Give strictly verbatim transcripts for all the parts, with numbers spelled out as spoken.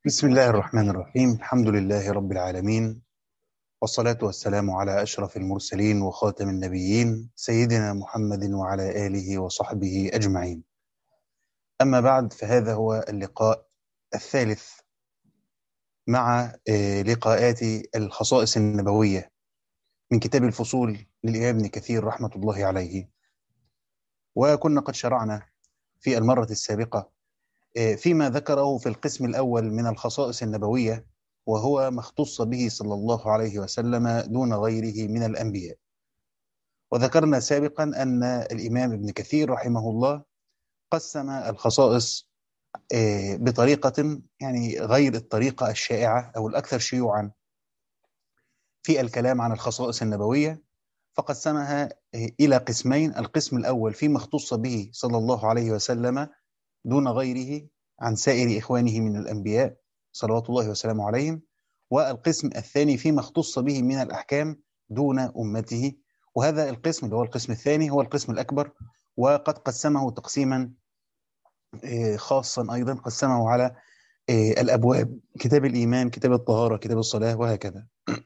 بسم الله الرحمن الرحيم. الحمد لله رب العالمين، والصلاة والسلام على أشرف المرسلين وخاتم النبيين سيدنا محمد وعلى آله وصحبه أجمعين. أما بعد، فهذا هو اللقاء الثالث مع لقاءات الخصائص النبوية من كتاب الفصول للإمام ابن كثير رحمة الله عليه. وكنا قد شرعنا في المرة السابقة فيما ذكره في القسم الأول من الخصائص النبوية، وهو ما اختص به صلى الله عليه وسلم دون غيره من الأنبياء. وذكرنا سابقا أن الإمام ابن كثير رحمه الله قسم الخصائص بطريقة يعني غير الطريقة الشائعة أو الأكثر شيوعا في الكلام عن الخصائص النبوية، فقسمها إلى قسمين. القسم الأول فيما اختص به صلى الله عليه وسلم دون غيره عن سائر إخوانه من الأنبياء صلوات الله وسلامه عليهم، والقسم الثاني فيما اختص به من الأحكام دون أمته. وهذا القسم اللي هو القسم الثاني هو القسم الأكبر، وقد قسمه تقسيما خاصا أيضا، قسمه على الأبواب: كتاب الإيمان، كتاب الطهارة، كتاب الصلاة، وهكذا.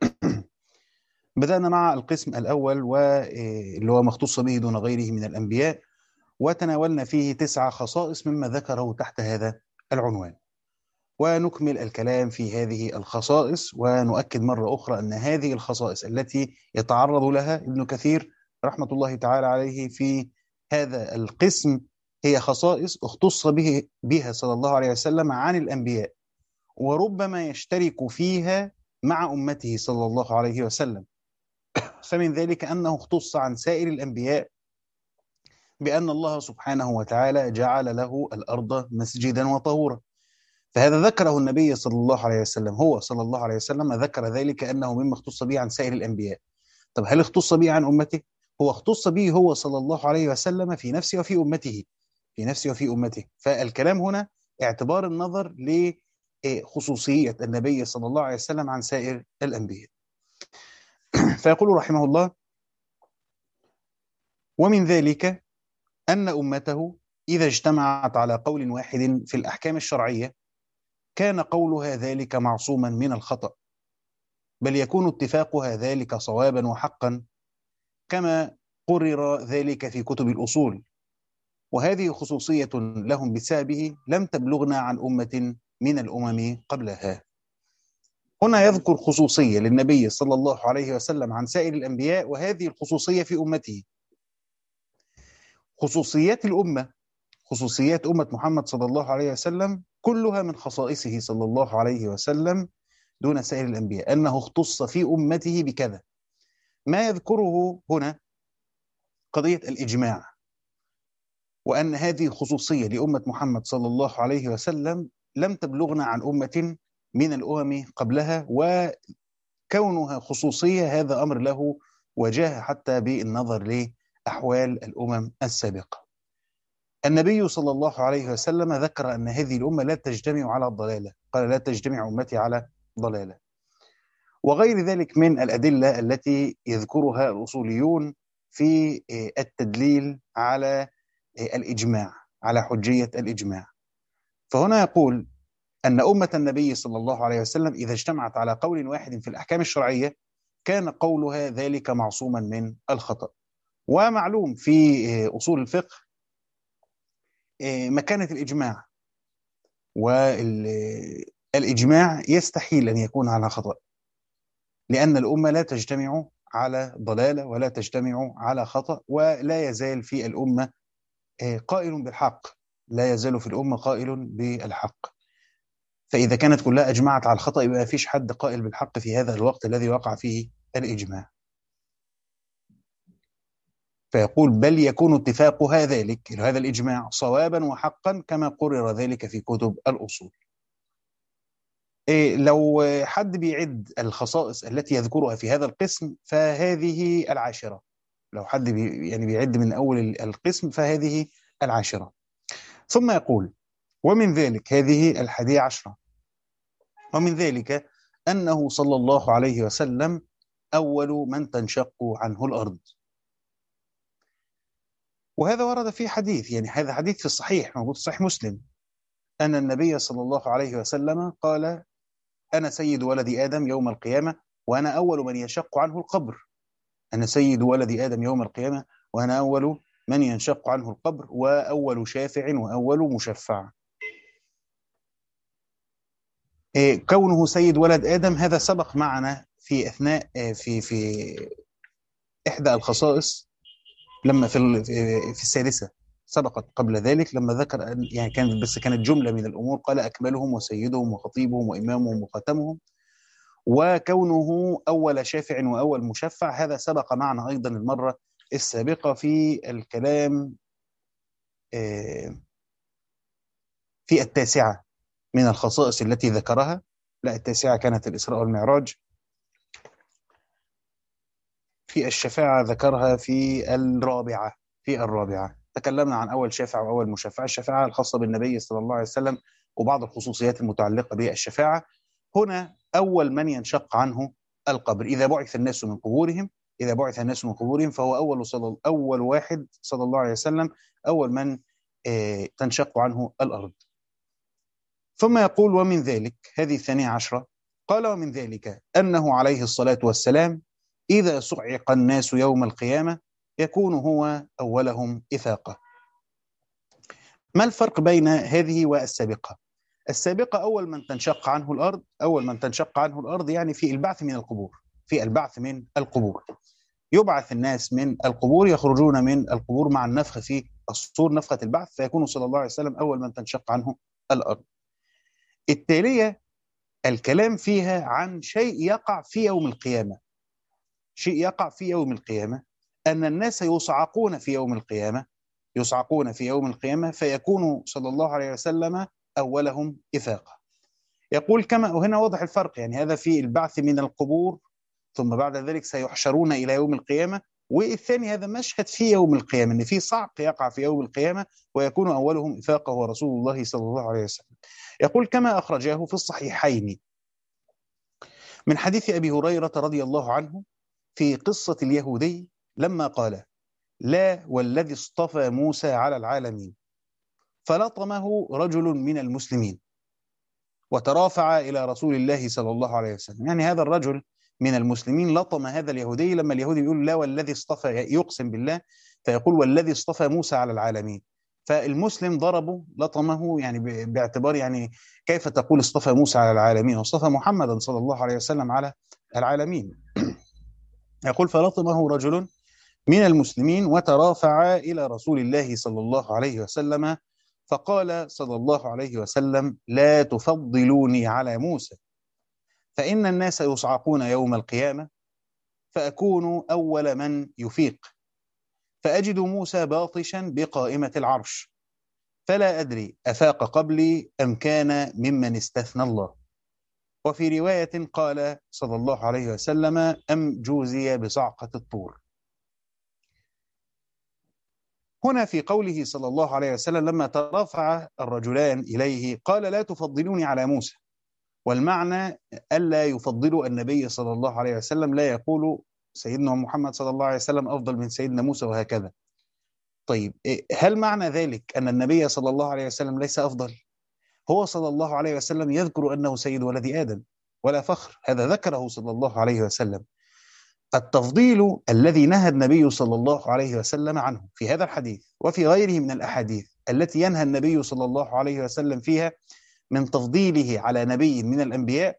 بدأنا مع القسم الأول واللي هو مختص به دون غيره من الأنبياء، وتناولنا فيه تسع خصائص مما ذكره تحت هذا العنوان. ونكمل الكلام في هذه الخصائص، ونؤكد مرة أخرى أن هذه الخصائص التي يتعرض لها ابن كثير رحمة الله تعالى عليه في هذا القسم هي خصائص اختص به بها صلى الله عليه وسلم عن الأنبياء، وربما يشترك فيها مع أمته صلى الله عليه وسلم. فمن ذلك أنه اختص عن سائر الأنبياء بأن الله سبحانه وتعالى جعل له الأرض مسجدا وطهورا، فهذا ذكره النبي صلى الله عليه وسلم. هو صلى الله عليه وسلم ذكر ذلك أنه مما اختص به عن سائر الأنبياء. طب هل اختص به عن أمته؟ هو اختص به هو صلى الله عليه وسلم في نفسه وفي أمته، في نفسه وفي أمته. فالكلام هنا اعتبار النظر لخصوصية النبي صلى الله عليه وسلم عن سائر الأنبياء. فيقول رحمه الله: ومن ذلك أن أمته إذا اجتمعت على قول واحد في الأحكام الشرعية كان قولها ذلك معصوما من الخطأ، بل يكون اتفاقها ذلك صوابا وحقا، كما قرر ذلك في كتب الأصول. وهذه خصوصية لهم بسببه لم تبلغنا عن أمة من الأمم قبلها. هنا يذكر خصوصية للنبي صلى الله عليه وسلم عن سائر الأنبياء، وهذه الخصوصية في أمته. خصوصيات الأمة، خصوصيات أمة محمد صلى الله عليه وسلم، كلها من خصائصه صلى الله عليه وسلم دون سائر الأنبياء، أنه اختص في أمته بكذا. ما يذكره هنا قضية الإجماع، وأن هذه خصوصية لأمة محمد صلى الله عليه وسلم لم تبلغنا عن أمة من الأمم قبلها، وكونها خصوصية هذا أمر له وجاهة حتى بالنظر لأحوال الأمم السابقة. النبي صلى الله عليه وسلم ذكر أن هذه الأمة لا تجتمع على الضلالة، قال: لا تجتمع أمتي على ضلالة. وغير ذلك من الأدلة التي يذكرها الأصوليون في التدليل على الإجماع، على حجية الإجماع. فهنا يقول أن أمة النبي صلى الله عليه وسلم إذا اجتمعت على قول واحد في الأحكام الشرعية كان قولها ذلك معصوما من الخطأ. ومعلوم في أصول الفقه مكانة الإجماع، والإجماع يستحيل أن يكون على خطأ، لأن الأمة لا تجتمع على ضلالة ولا تجتمع على خطأ، ولا يزال في الأمة قائل بالحق، لا يزال في الأمة قائل بالحق. فإذا كانت كلها أجمعت على الخطأ يبقى فيش حد قائل بالحق في هذا الوقت الذي وقع فيه الإجماع. فيقول: بل يكون اتفاقها ذلك، هذا الإجماع، صوابا وحقا، كما قرر ذلك في كتب الأصول. إيه لو حد بيعد الخصائص التي يذكرها في هذا القسم فهذه العاشرة. لو حد بي يعني بيعد من أول القسم فهذه العاشرة. ثم يقول: ومن ذلك، هذه الحادية عشرة، ومن ذلك أنه صلى الله عليه وسلم أول من تنشق عنه الأرض. وهذا ورد في حديث، يعني هذا حديث في الصحيح موجود في صحيح مسلم، أن النبي صلى الله عليه وسلم قال: أنا سيد ولد آدم يوم القيامة وأنا أول من ينشق عنه القبر. أنا سيد ولد آدم يوم القيامة وأنا أول من ينشق عنه القبر وأول شافع وأول مشفع. إيه كونه سيد ولد آدم هذا سبق معنا في أثناء في في إحدى الخصائص لما في في السادسة، سبقت قبل ذلك لما ذكر أن يعني كانت بس كانت جملة من الأمور، قال: أكملهم وسيدهم وخطيبهم وإمامهم وخاتمهم. وكونه أول شافع وأول مشفع هذا سبق معنا أيضا المرة السابقة في الكلام في التاسعة من الخصائص التي ذكرها. لا، التاسعة كانت الإسراء والمعراج. في الشفاعة ذكرها في الرابعة. في الرابعة تكلمنا عن أول شافع وأول مشفع، الشفاعة الخاصة بالنبي صلى الله عليه وسلم وبعض الخصوصيات المتعلقة بالشفاعة. هنا أول من ينشق عنه القبر إذا بعث الناس من قبورهم إذا بعث الناس من قبورهم فهو أول صلى أول واحد صلى الله عليه وسلم، أول من آه تنشق عنه الأرض. ثم يقول: ومن ذلك، هذه الثانية عشرة، قال: ومن ذلك أنه عليه الصلاة والسلام إذا صعق الناس يوم القيامة يكون هو أولهم إفاقة. ما الفرق بين هذه والسابقة؟ السابقة أول من تنشق عنه الأرض أول من تنشق عنه الأرض يعني في البعث من القبور في البعث من القبور يبعث الناس من القبور، يخرجون من القبور مع النفخ في الصور، نفخة البعث، فيكون صلى الله عليه وسلم أول من تنشق عنه الأرض. التالية الكلام فيها عن شيء يقع في يوم القيامة شيء يقع في يوم القيامة أن الناس يصعقون في يوم القيامة يصعقون في يوم القيامة فيكون صلى الله عليه وسلم أولهم إفاقة. يقول كما، وهنا واضح الفرق، يعني هذا في البعث من القبور ثم بعد ذلك سيحشرون إلى يوم القيامة، والثاني هذا مشهد في يوم القيامة أن في صعق يقع في يوم القيامة ويكون أولهم إفاقة هو رسول الله صلى الله عليه وسلم. يقول كما أخرجاه في الصحيحين من حديث أبي هريرة رضي الله عنه في قصة اليهودي لما قال: لا والذي اصطفى موسى على العالمين، فلطمه رجل من المسلمين وترافع إلى رسول الله صلى الله عليه وسلم. يعني هذا الرجل من المسلمين لطم هذا اليهودي لما اليهودي يقول: لا والذي اصطفى، يقسم بالله، فيقول: والذي اصطفى موسى على العالمين. فالمسلم ضربه لطمه يعني باعتبار يعني كيف تقول اصطفى موسى على العالمين واصطفى محمدا صلى الله عليه وسلم على العالمين. يقول: فلطمه رجل من المسلمين وترافع إلى رسول الله صلى الله عليه وسلم فقال صلى الله عليه وسلم: لا تفضلوني على موسى، فإن الناس يصعقون يوم القيامة فأكون أول من يفيق، فأجد موسى باطشا بقائمة العرش، فلا أدري أفاق قبلي أم كان ممن استثنى الله. وفي رواية قال صلى الله عليه وسلم: أم جوزي بصعقة الطور. هنا في قوله صلى الله عليه وسلم لما ترافع الرجلان إليه قال: لا تفضلوني على موسى، والمعنى ألا يفضلوا النبي صلى الله عليه وسلم، لا يقول سيدنا محمد صلى الله عليه وسلم أفضل من سيدنا موسى وهكذا. طيب، هل معنى ذلك أن النبي صلى الله عليه وسلم ليس أفضل؟ هو صلى الله عليه وسلم يذكر أنه سيد ولد آدم ولا فخر، هذا ذكره صلى الله عليه وسلم. التفضيل الذي نهى النبي صلى الله عليه وسلم عنه في هذا الحديث وفي غيره من الأحاديث التي ينهى النبي صلى الله عليه وسلم فيها من تفضيله على نبي من الأنبياء،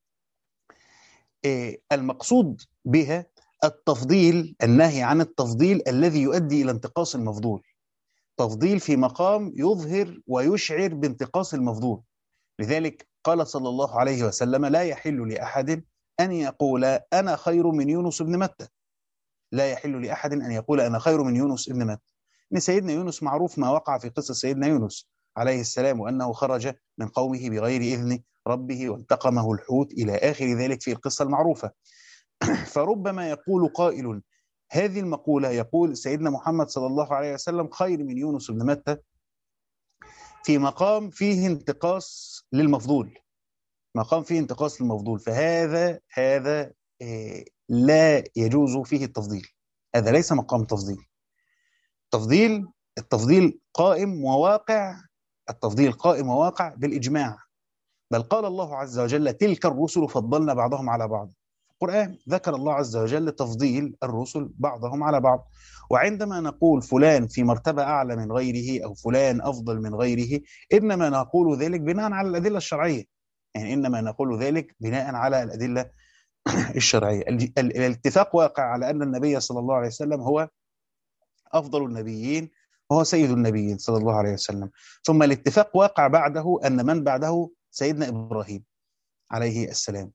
المقصود بها التفضيل، النهي عن التفضيل الذي يؤدي إلى انتقاص المفضول، تفضيل في مقام يظهر ويشعر بانتقاص المفضول. لذلك قال صلى الله عليه وسلم: لا يحل لأحد أن يقول أنا خير من يونس بن متى لا يحل لأحد أن يقول أنا خير من يونس بن متى. إن سيدنا يونس معروف ما وقع في قصة سيدنا يونس عليه السلام، وأنه خرج من قومه بغير إذن ربه وانتقمه الحوت إلى آخر ذلك في القصة المعروفة. فربما يقول قائل هذه المقولة، يقول سيدنا محمد صلى الله عليه وسلم خير من يونس بن متى في مقام فيه انتقاص للمفضول، مقام فيه انتقاص للمفضول، فهذا هذا إيه لا يجوز فيه التفضيل، هذا ليس مقام تفضيل. تفضيل التفضيل قائم وواقع التفضيل قائم وواقع بالإجماع، بل قال الله عز وجل تلك الرسل فضلنا بعضهم على بعض. القرآن ذكر الله عز وجل تفضيل الرسل بعضهم على بعض. وعندما نقول فلان في مرتبة أعلى من غيره أو فلان أفضل من غيره، إنما نقول ذلك بناء على الأدلة الشرعية، يعني إنما نقول ذلك بناء على الأدلة الشرعية. الاتفاق واقع على أن النبي صلى الله عليه وسلم هو أفضل النبيين وهو سيد النبيين صلى الله عليه وسلم. ثم الاتفاق واقع بعده أن من بعده سيدنا إبراهيم عليه السلام.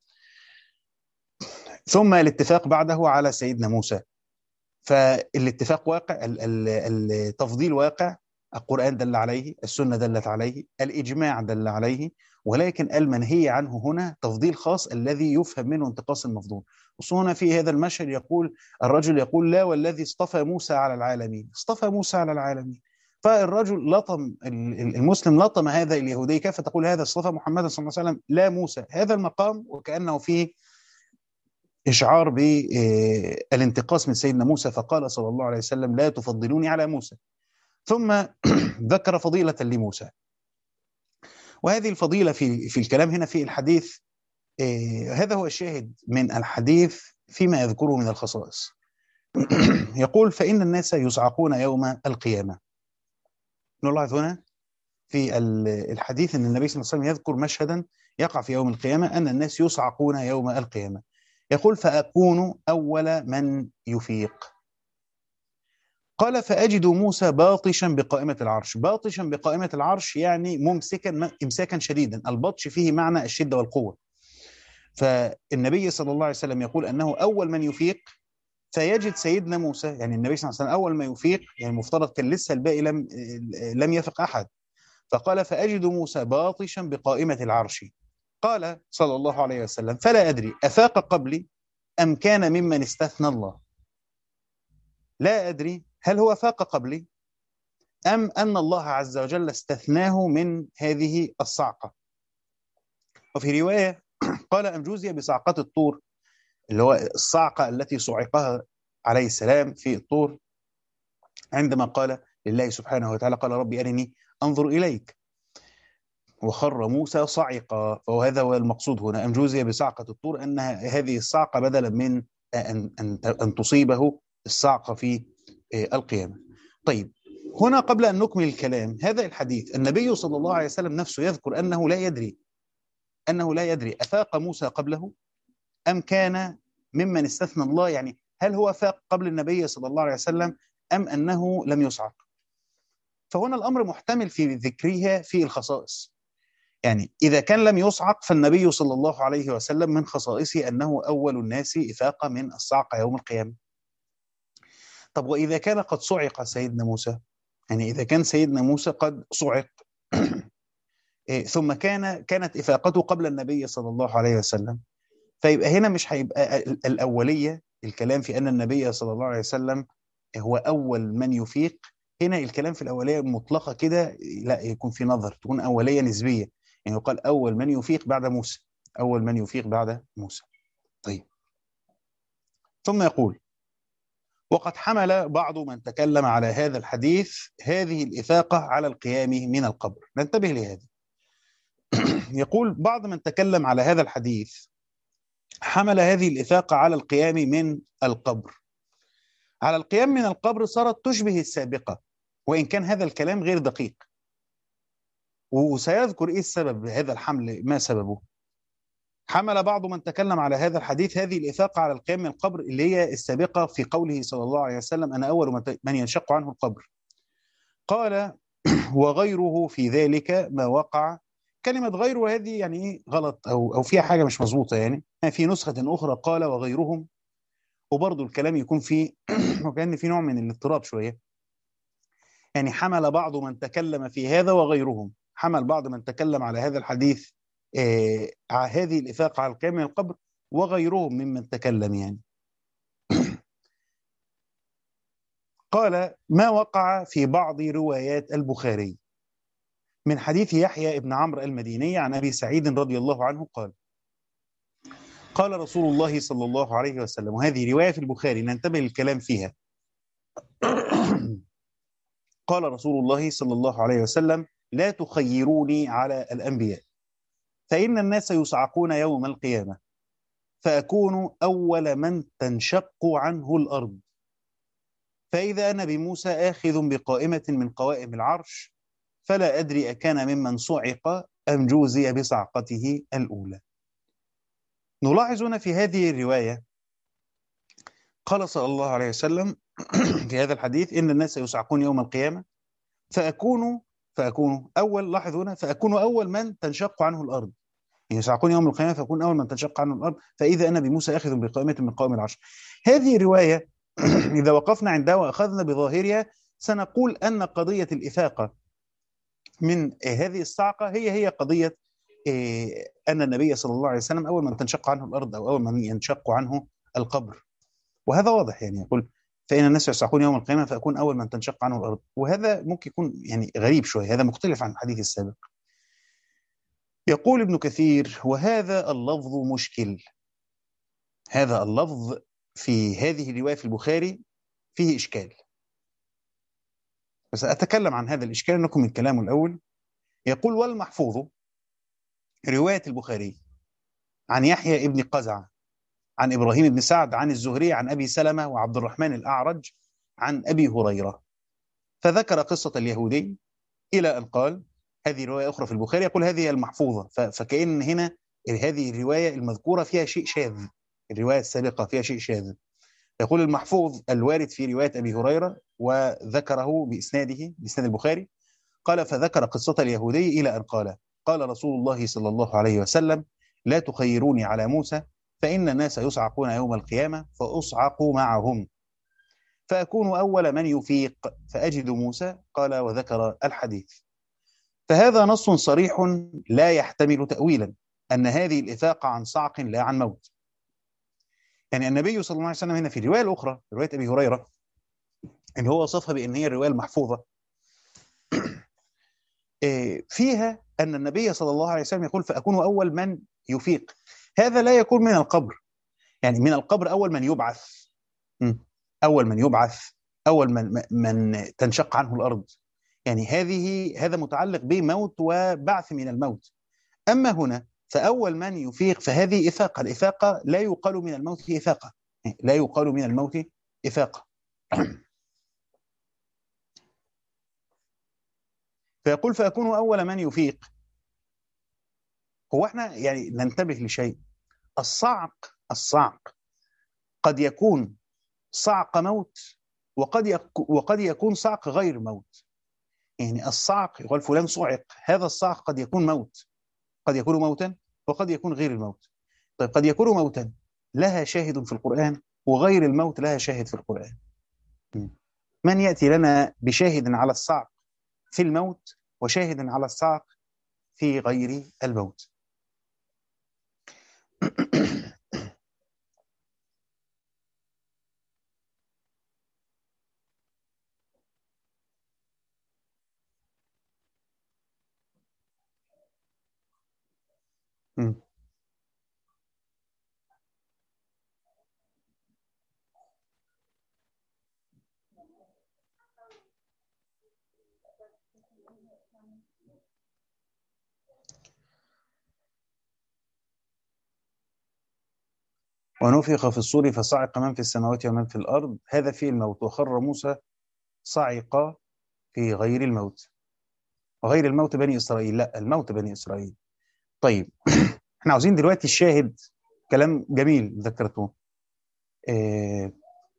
ثم الاتفاق بعده على سيدنا موسى. فالاتفاق واقع، التفضيل واقع، القرآن دل عليه، السنة دلت عليه، الإجماع دل عليه، ولكن المنهي عنه هنا تفضيل خاص الذي يفهم منه انتقاص المفضول. وهنا في هذا المشهد يقول الرجل يقول لا والذي اصطفى موسى على العالمين، اصطفى موسى على العالمين. فالرجل لطم، المسلم لطم هذا اليهودي، كيف تقول هذا اصطفى محمد صلى الله عليه وسلم لا موسى؟ هذا المقام وكأنه فيه إشعار بالانتقاص من سيدنا موسى، فقال صلى الله عليه وسلم لا تفضلوني على موسى. ثم ذكر فضيلة لموسى، وهذه الفضيلة في في الكلام هنا في الحديث، هذا هو الشاهد من الحديث فيما يذكره من الخصائص. يقول فإن الناس يصعقون يوم القيامة. نلاحظ هنا في الحديث أن النبي صلى الله عليه وسلم يذكر مشهدا يقع في يوم القيامة، أن الناس يصعقون يوم القيامة. يقول فأكون أول من يفيق. قال فأجد موسى باطشا بقائمة العرش. باطشا بقائمة العرش يعني ممسكا إمساكا شديدا، البطش فيه معنى الشدة والقوة. فالنبي صلى الله عليه وسلم يقول أنه أول من يفيق، فيجد سيدنا موسى، يعني النبي صلى الله عليه وسلم أول ما يفيق، يعني المفترض كان لسه الباقي لم لم يفق أحد. فقال فأجد موسى باطشا بقائمة العرش. قال صلى الله عليه وسلم فلا أدري أفاق قبلي أم كان ممن استثنى الله. لا أدري هل هو فاق قبلي أم أن الله عز وجل استثناه من هذه الصعقة. وفي رواية قال أم جوزي بصعقة الطور، اللي هو الصعقة التي صعقها عليه السلام في الطور عندما قال لله سبحانه وتعالى قال ربي أرني أنظر إليك، وخر موسى صعقا. وهذا هو المقصود هنا، أم جوزي بصعقة الطور، أن هذه الصعقة بدلا من أن, أن, أن تصيبه الصعقة في القيامة. طيب هنا قبل أن نكمل الكلام، هذا الحديث النبي صلى الله عليه وسلم نفسه يذكر أنه لا يدري أنه لا يدري أفاق موسى قبله أم كان ممن استثنى الله، يعني هل هو فاق قبل النبي صلى الله عليه وسلم أم أنه لم يصعق. فهنا الأمر محتمل في ذكرها في الخصائص، يعني إذا كان لم يصعق فالنبي صلى الله عليه وسلم من خصائصه أنه أول الناس إفاقة من الصعقة يوم القيامة. طب وإذا كان قد صعق سيدنا موسى، يعني إذا كان سيدنا موسى قد صعق ثم كان كانت إفاقته قبل النبي صلى الله عليه وسلم، فيبقى هنا مش هيبقى الأولية الكلام في أن النبي صلى الله عليه وسلم هو أول من يفيق. هنا الكلام في الأولية مطلقة كده لا، يكون في نظر، تكون أولية نسبية، يعني يقال أول من يفيق بعد موسى، أول من يفيق بعد موسى. طيب ثم يقول وقد حمل بعض من تكلم على هذا الحديث هذه الإفاقة على القيام من القبر. ننتبه لهذا. يقول بعض من تكلم على هذا الحديث حمل هذه الإفاقة على القيام من القبر. على القيام من القبر صارت تشبه السابقة، وإن كان هذا الكلام غير دقيق، وسيذكر إيه السبب هذا الحمل، ما سببه. حمل بعض من تكلم على هذا الحديث هذه الإفاقة على القيام من القبر اللي هي السابقة في قوله صلى الله عليه وسلم أنا أول من ينشق عنه القبر. قال وغيره في ذلك ما وقع. كلمة غير وهذه يعني غلط أو أو فيها حاجة مش مظبوطة، يعني في نسخة أخرى قال وغيرهم، وبرضه الكلام يكون فيه وكأن في نوع من الاضطراب شوية، يعني حمل بعض من تكلم في هذا وغيرهم، حمل بعض من تكلم على هذا الحديث آه هذه الإفاقة على القيام من القبر وغيرهم ممن تكلم يعني. قال ما وقع في بعض روايات البخاري من حديث يحيى ابن عمرو المديني عن أبي سعيد رضي الله عنه قال قال رسول الله صلى الله عليه وسلم، وهذه رواية في البخاري ننتبه للكلام فيها. قال رسول الله صلى الله عليه وسلم لا تخيروني على الأنبياء، فإن الناس يصعقون يوم القيامة فأكون أول من تنشق عنه الأرض، فإذا أنا بموسى آخذ بقائمة من قوائم العرش، فلا أدري أكان ممن صعق أم جوزي بصعقته الأولى. نلاحظ هنا في هذه الرواية قال صلى الله عليه وسلم في هذا الحديث إن الناس يصعقون يوم القيامة فأكون فأكون أول، لاحظ هنا، فأكون أول من تنشق عنه الأرض، يعني يصعقون يوم القيامة فأكون أول من تنشق عنه الأرض، فإذا أنا بموسى آخذ بقائمة من قوائم العرش. هذه الرواية إذا وقفنا عندها وأخذنا بظاهرها سنقول أن قضية الإفاقة من هذه الصعقة هي هي قضية أن النبي صلى الله عليه وسلم أول من تنشق عنه الأرض أو أول من ينشق عنه القبر، وهذا واضح. يعني يقول فإن الناس يصعقون يوم القيامة فأكون أول من تنشق عنه الأرض، وهذا ممكن يكون يعني غريب شوية، هذا مختلف عن الحديث السابق. يقول ابن كثير وهذا اللفظ مشكل، هذا اللفظ في هذه الرواية في البخاري فيه إشكال، بس أتكلم عن هذا الإشكال لكم من كلامه الأول. يقول والمحفوظ رواية البخاري عن يحيى ابن قزع عن إبراهيم بن سعد عن الزهري عن أبي سلمة وعبد الرحمن الأعرج عن أبي هريرة، فذكر قصة اليهودي إلى أن قال، هذه رواية أخرى في البخاري، يقول هذه المحفوظة، فكأن هنا هذه الرواية المذكورة فيها شيء شاذ، الرواية السابقة فيها شيء شاذ. يقول المحفوظ الوارد في رواية أبي هريرة وذكره بإسناده بإسناد البخاري، قال فذكر قصة اليهودي إلى أن قال قال رسول الله صلى الله عليه وسلم لا تخيروني على موسى فإن الناس يصعقون يوم القيامة فأصعق معهم فأكون أول من يفيق فأجد موسى، قال وذكر الحديث. فهذا نص صريح لا يحتمل تأويلا أن هذه الإفاقة عن صعق لا عن موت. يعني النبي صلى الله عليه وسلم هنا في الرواية الأخرى رواية أبي هريرة إن هو وصفها بأن هي الرواية المحفوظة، فيها أن النبي صلى الله عليه وسلم يقول فأكون أول من يفيق، هذا لا يكون من القبر، يعني من القبر أول من يبعث، أول من يبعث أول من, من تنشق عنه الأرض، يعني هذه هذا متعلق بموت وبعث من الموت. أما هنا فأول من يفيق فهذه إفاقة، الإفاقة لا يقال من الموت إفاقة، لا يقال من الموت إفاقة. فيقول فأكون أول من يفيق. هو احنا يعني ننتبه لشيء، الصعق الصعق قد يكون صعق موت وقد يك وقد يكون صعق غير موت. يعني الصعق يقول فلان صعق، هذا الصعق قد يكون موت، قد يكون موتا وقد يكون غير الموت. طيب قد يكون موتا لها شاهد في القرآن وغير الموت لها شاهد في القرآن. من يأتي لنا بشاهد على الصعق في الموت وشاهد على الصعق في غير الموت؟ ونفخ في الصور فصعق من في السماوات ومن في الأرض، هذا فيه الموت، وخر موسى صعق في غير الموت. وغير الموت بني إسرائيل، لا الموت بني إسرائيل. طيب احنا عاوزين دلوقتي الشاهد، كلام جميل ذكرته. إيه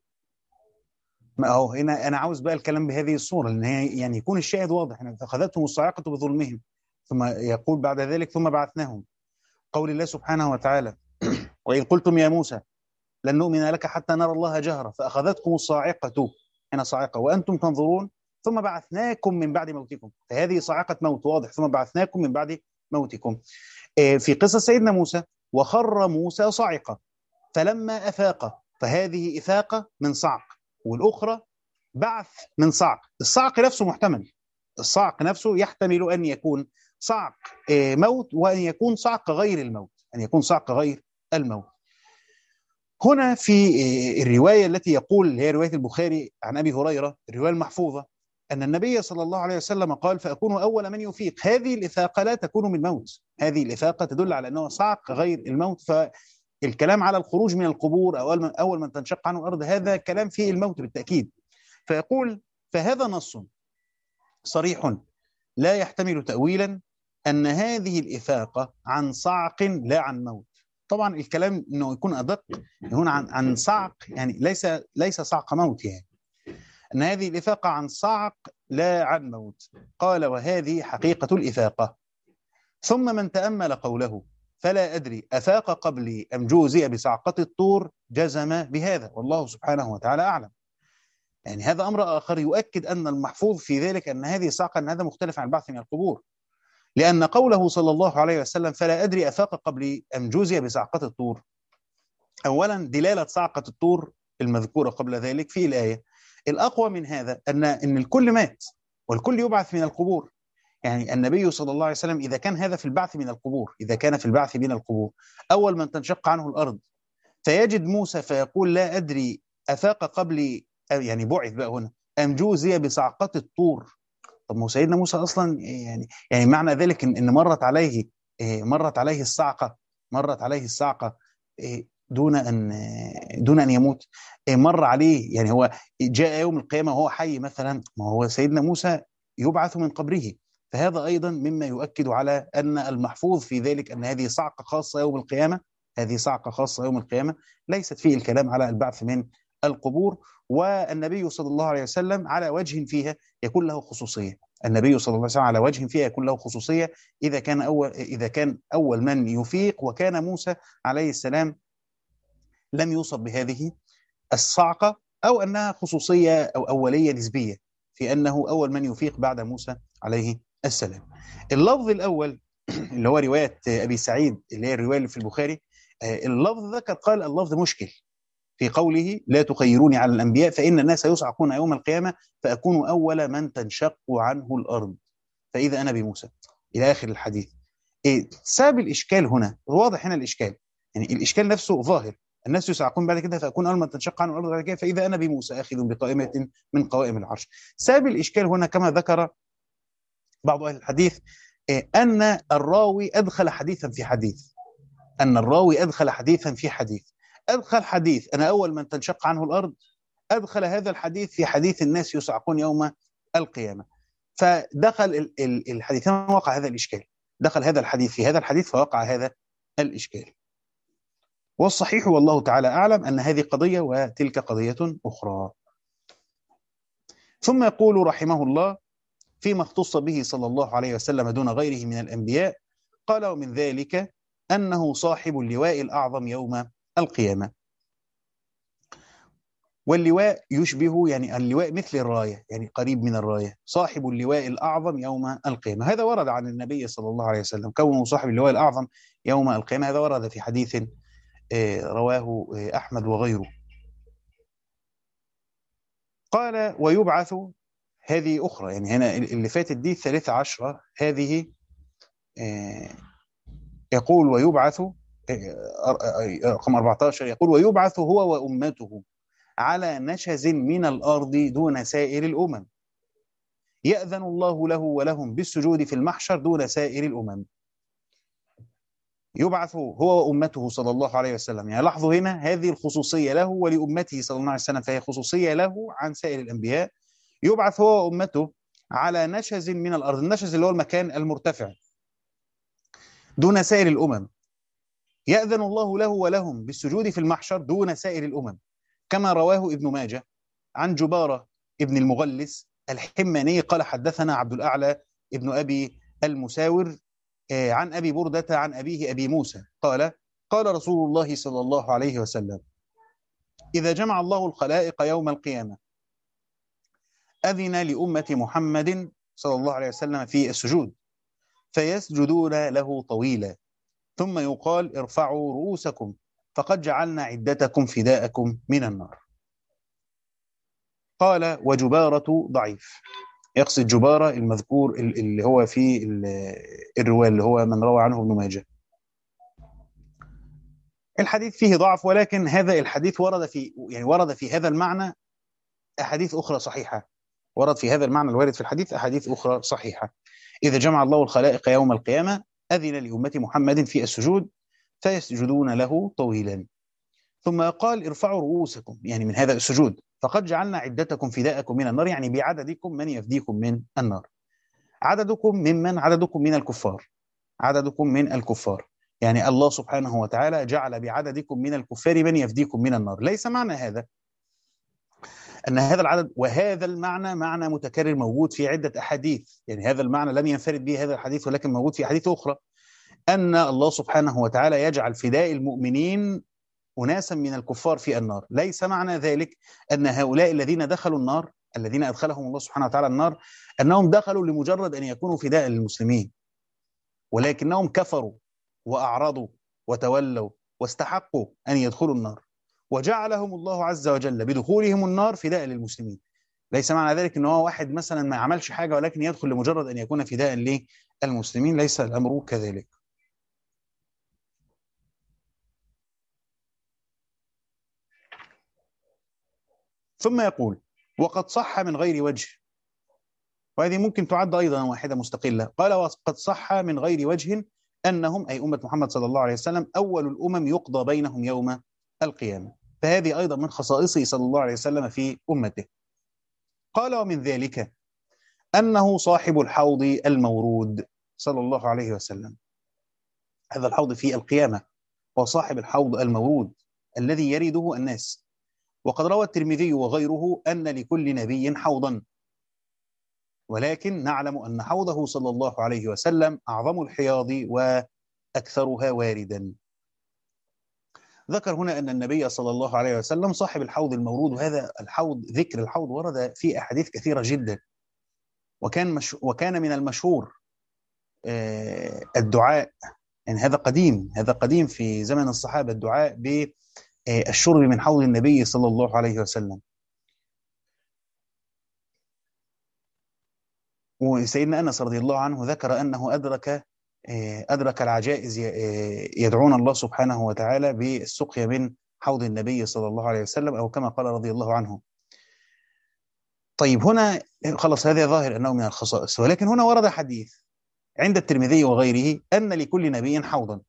ما هو هنا أنا عاوز بقى الكلام بهذه الصورة، لأن هي يعني يكون الشاهد واضح. فأخذتهم الصاعقة بظلمهم، ثم يقول بعد ذلك ثم بعثناهم. قول الله سبحانه وتعالى وإذ قلتم يا موسى لن نؤمن لك حتى نرى الله جهرة فأخذتكم الصاعقة، هنا صاعقة وأنتم تنظرون ثم بعثناكم من بعد موتكم، فهذه صاعقة موت واضح، ثم بعثناكم من بعد موتكم. في قصة سيدنا موسى وخر موسى صاعقة فلما أفاق، فهذه إفاقة من صعق، والأخرى بعث من صعق. الصعق نفسه محتمل، الصعق نفسه يحتمل أن يكون صعق موت وأن يكون صعق غير الموت، أن يكون صعق غير الموت. هنا في الرواية التي يقول هي رواية البخاري عن أبي هريرة، الرواية المحفوظة، أن النبي صلى الله عليه وسلم قال فأكون أول من يفيق. هذه الإفاقة لا تكون من موت، هذه الإفاقة تدل على أنه صعق غير الموت. فالكلام على الخروج من القبور أو أول من تنشق عنه الأرض هذا كلام فيه الموت بالتأكيد. فيقول فهذا نص صريح لا يحتمل تأويلا أن هذه الإفاقة عن صعق لا عن موت. طبعا الكلام أنه يكون أدق، يكون عن عن صعق، يعني ليس ليس صعق موت، يعني أن هذه الإفاقة عن صعق لا عن موت. قال وهذه حقيقة الإفاقة. ثم من تأمل قوله فلا أدري أفاق قبلي أم جوزي بصعقة الطور جزم بهذا، والله سبحانه وتعالى أعلم. يعني هذا أمر آخر يؤكد أن المحفوظ في ذلك أن هذه الصعقة أن هذا مختلف عن البعث من القبور، لأن قوله صلى الله عليه وسلم فلا أدري أفاق قبلي أم جوزي بصعقة الطور، أولا دلالة صعقة الطور المذكورة قبل ذلك في الآية. الأقوى من هذا أن أن الكل مات والكل يبعث من القبور. يعني النبي صلى الله عليه وسلم إذا كان هذا في البعث من القبور، إذا كان في البعث من القبور أول من تنشق عنه الأرض، فيجد موسى فيقول لا أدري أفاق قبلي، يعني بعث بقى هنا، أم جوزي بصعقة الطور. طب ما سيدنا موسى أصلا يعني يعني معنى ذلك إن, إن مرت عليه مرت عليه الصعقة مرت عليه الصعقة دون أن دون أن يموت، مر عليه، يعني هو جاء يوم القيامة وهو حي مثلا. ما هو سيدنا موسى يبعث من قبره، فهذا أيضا مما يؤكد على أن المحفوظ في ذلك أن هذه صعقة خاصة يوم القيامة، هذه صعقة خاصة يوم القيامة، ليست فيه الكلام على البعث من القبور. والنبي صلى الله عليه وسلم على وجه فيها يكون له خصوصية، النبي صلى الله عليه وسلم على وجه فيها يكون له خصوصية إذا كان أول إذا كان أول من يفيق، وكان موسى عليه السلام لم يوصف بهذه الصعقة، أو أنها خصوصية أو أولية نسبية في أنه أول من يفيق بعد موسى عليه السلام. اللفظ الأول اللي هو رواية أبي سعيد اللي هي الرواية اللي في البخاري، اللفظ ذكر قال اللفظ مشكل في قوله لا تخيروني على الأنبياء فإن الناس يصعقون يوم القيامة فأكون أول من تنشق عنه الأرض فإذا أنا بموسى إلى آخر الحديث. إيه سبب الإشكال هنا؟ واضح هنا الإشكال، يعني الإشكال نفسه ظاهر، الناس يصعقون بعد كده فأكون أول من تنشق عنه الأرض بعد كده فإذا أنا بموسى آخذ بقائمة من قوائم العرش. سبب الإشكال هنا كما ذكر بعض أهل الحديث إيه أن الراوي أدخل حديثا في حديث، أن الراوي أدخل حديثا في حديث أدخل حديث أنا أول من تنشق عنه الأرض، أدخل هذا الحديث في حديث الناس يصعقون يوم القيامة، فدخل الحديث وقع هذا الإشكال، دخل هذا الحديث في هذا الحديث فوقع هذا الإشكال. والصحيح والله تعالى أعلم أن هذه قضية وتلك قضية أخرى. ثم يقول رحمه الله فيما اختص به صلى الله عليه وسلم دون غيره من الأنبياء، قال ومن ذلك أنه صاحب اللواء الأعظم يوم القيامة. واللواء يشبه، يعني اللواء مثل الراية، يعني قريب من الراية، صاحب اللواء الأعظم يوم القيامة. هذا ورد عن النبي صلى الله عليه وسلم كونه صاحب اللواء الأعظم يوم القيامة، هذا ورد في حديث رواه أحمد وغيره. قال ويبعث، هذه أخرى، يعني هنا اللي فاتت دي الثالثة عشرة، هذه يقول ويبعث رقم أربعة عشر، يقول ويبعث هو وأمته على نشز من الأرض دون سائر الأمم، يأذن الله له ولهم بالسجود في المحشر دون سائر الأمم. يبعث هو وأمته صلى الله عليه وسلم، يعني لاحظوا هنا هذه الخصوصية له ولأمته صلى الله عليه وسلم، فهي خصوصية له عن سائر الأنبياء. يبعث هو وأمته على نشز من الأرض، النشز اللي هو المكان المرتفع، دون سائر الأمم، يأذن الله له ولهم بالسجود في المحشر دون سائر الأمم، كما رواه ابن ماجه عن جبارة ابن المغلس الحماني قال حدثنا عبد الأعلى ابن أبي المساور عن أبي بردة عن أبيه أبي موسى قال قال رسول الله صلى الله عليه وسلم إذا جمع الله الخلائق يوم القيامة أذن لأمة محمد صلى الله عليه وسلم في السجود فيسجدون له طويلا، ثم يقال ارفعوا رؤوسكم فقد جعلنا عدتكم فداءكم من النار. قال وجبارة ضعيف، يقصد جبارة المذكور اللي هو في الرواية اللي هو من روى عنه ابن ماجه. الحديث فيه ضعف، ولكن هذا الحديث ورد في يعني ورد في هذا المعنى أحاديث أخرى صحيحة، ورد في هذا المعنى الوارد في الحديث أحاديث أخرى صحيحة. إذا جمع الله الخلائق يوم القيامة أذن لأمة محمد في السجود فيسجدون له طويلا، ثم قال ارفعوا رؤوسكم، يعني من هذا السجود، فقد جعلنا عدتكم فداءكم من النار، يعني بعددكم من يفديكم من النار. عددكم ممن؟ عددكم من الكفار، عددكم من الكفار، يعني الله سبحانه وتعالى جعل بعددكم من الكفار من يفديكم من النار. ليس معنى هذا أن هذا العدد، وهذا المعنى معنى متكرر موجود في عدة أحاديث، يعني هذا المعنى لم ينفرد به هذا الحديث ولكن موجود في أحاديث أخرى، أن الله سبحانه وتعالى يجعل فداء المؤمنين أناسا من الكفار في النار. ليس معنى ذلك أن هؤلاء الذين دخلوا النار، الذين أدخلهم الله سبحانه وتعالى النار، أنهم دخلوا لمجرد أن يكونوا فداء للمسلمين، ولكنهم كفروا وأعرضوا وتولوا واستحقوا أن يدخلوا النار، وجعلهم الله عز وجل بدخولهم النار فداء للمسلمين. ليس معنى ذلك أنه واحد مثلا ما عملش حاجة ولكن يدخل لمجرد أن يكون فداء للمسلمين، ليس الأمر كذلك. ثم يقول وقد صح من غير وجه، وهذه ممكن تعد أيضا واحدة مستقلة. قال وقد صح من غير وجه أنهم، أي أمة محمد صلى الله عليه وسلم، أول الأمم يقضى بينهم يوم القيامة، فهذه أيضا من خصائصه صلى الله عليه وسلم في أمته. قال ومن ذلك أنه صاحب الحوض المورود صلى الله عليه وسلم، هذا الحوض في القيامة وصاحب الحوض المورود الذي يرده الناس. وقد روى الترمذي وغيره أن لكل نبي حوضا، ولكن نعلم أن حوضه صلى الله عليه وسلم أعظم الحياض وأكثرها واردا. ذكر هنا أن النبي صلى الله عليه وسلم صاحب الحوض المورود، وهذا الحوض، ذكر الحوض ورد في أحاديث كثيرة جدا، وكان مش وكان من المشهور آه الدعاء، يعني هذا قديم، هذا قديم في زمن الصحابة، الدعاء بالشرب من حوض النبي صلى الله عليه وسلم. وسيدنا أنس رضي الله عنه ذكر أنه أدرك أدرك العجائز يدعون الله سبحانه وتعالى بالسقيا من حوض النبي صلى الله عليه وسلم، أو كما قال رضي الله عنه. طيب هنا خلص هذا ظاهر أنه من الخصائص، ولكن هنا ورد حديث عند الترمذي وغيره أن لكل نبي حوضا،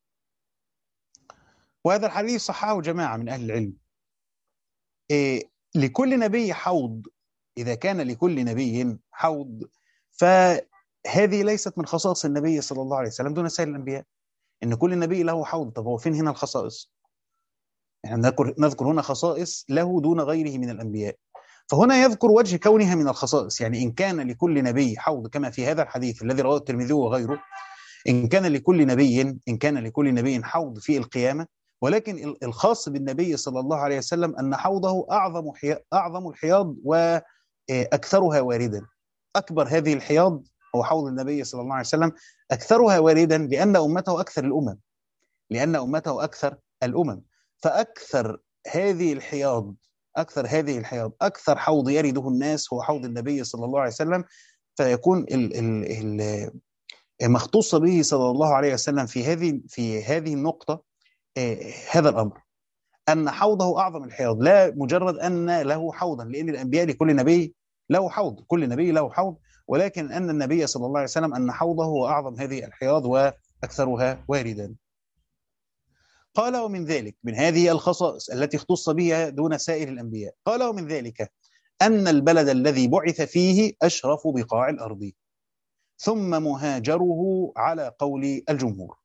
وهذا الحديث صححه جماعة من أهل العلم. إيه لكل نبي حوض؟ إذا كان لكل نبي حوض فهذه ليست من خصائص النبي صلى الله عليه وسلم دون سائر الأنبياء، إن كل نبي له حوض. طب هو فين هنا الخصائص؟ يعني نذكر, نذكر هنا خصائص له دون غيره من الأنبياء، فهنا يذكر وجه كونها من الخصائص. يعني إن كان لكل نبي حوض كما في هذا الحديث الذي رواه الترمذي وغيره، إن كان لكل نبي إن كان لكل نبي حوض في القيامة، ولكن الخاص بالنبي صلى الله عليه وسلم أن حوضه أعظم أعظم الحياض وأكثرها واردا. أكبر هذه الحياض هو حوض النبي صلى الله عليه وسلم، أكثرها واردا لأن أمته أكثر الأمم، لأن أمته أكثر الأمم فأكثر هذه الحياض أكثر هذه الحياض أكثر حوض يرده الناس هو حوض النبي صلى الله عليه وسلم. فيكون المختص به صلى الله عليه وسلم في هذه في هذه النقطة هذا الأمر، أن حوضه أعظم الحياض، لا مجرد أن له حوضا، لأن الأنبياء لكل نبي له حوض، كل نبي له حوض، ولكن أن النبي صلى الله عليه وسلم أن حوضه هو أعظم هذه الحياض وأكثرها واردا. قال ومن ذلك، من هذه الخصائص التي اختص بها دون سائر الأنبياء، قال ومن ذلك أن البلد الذي بعث فيه أشرف بقاع الأرض، ثم مهاجره على قول الجمهور.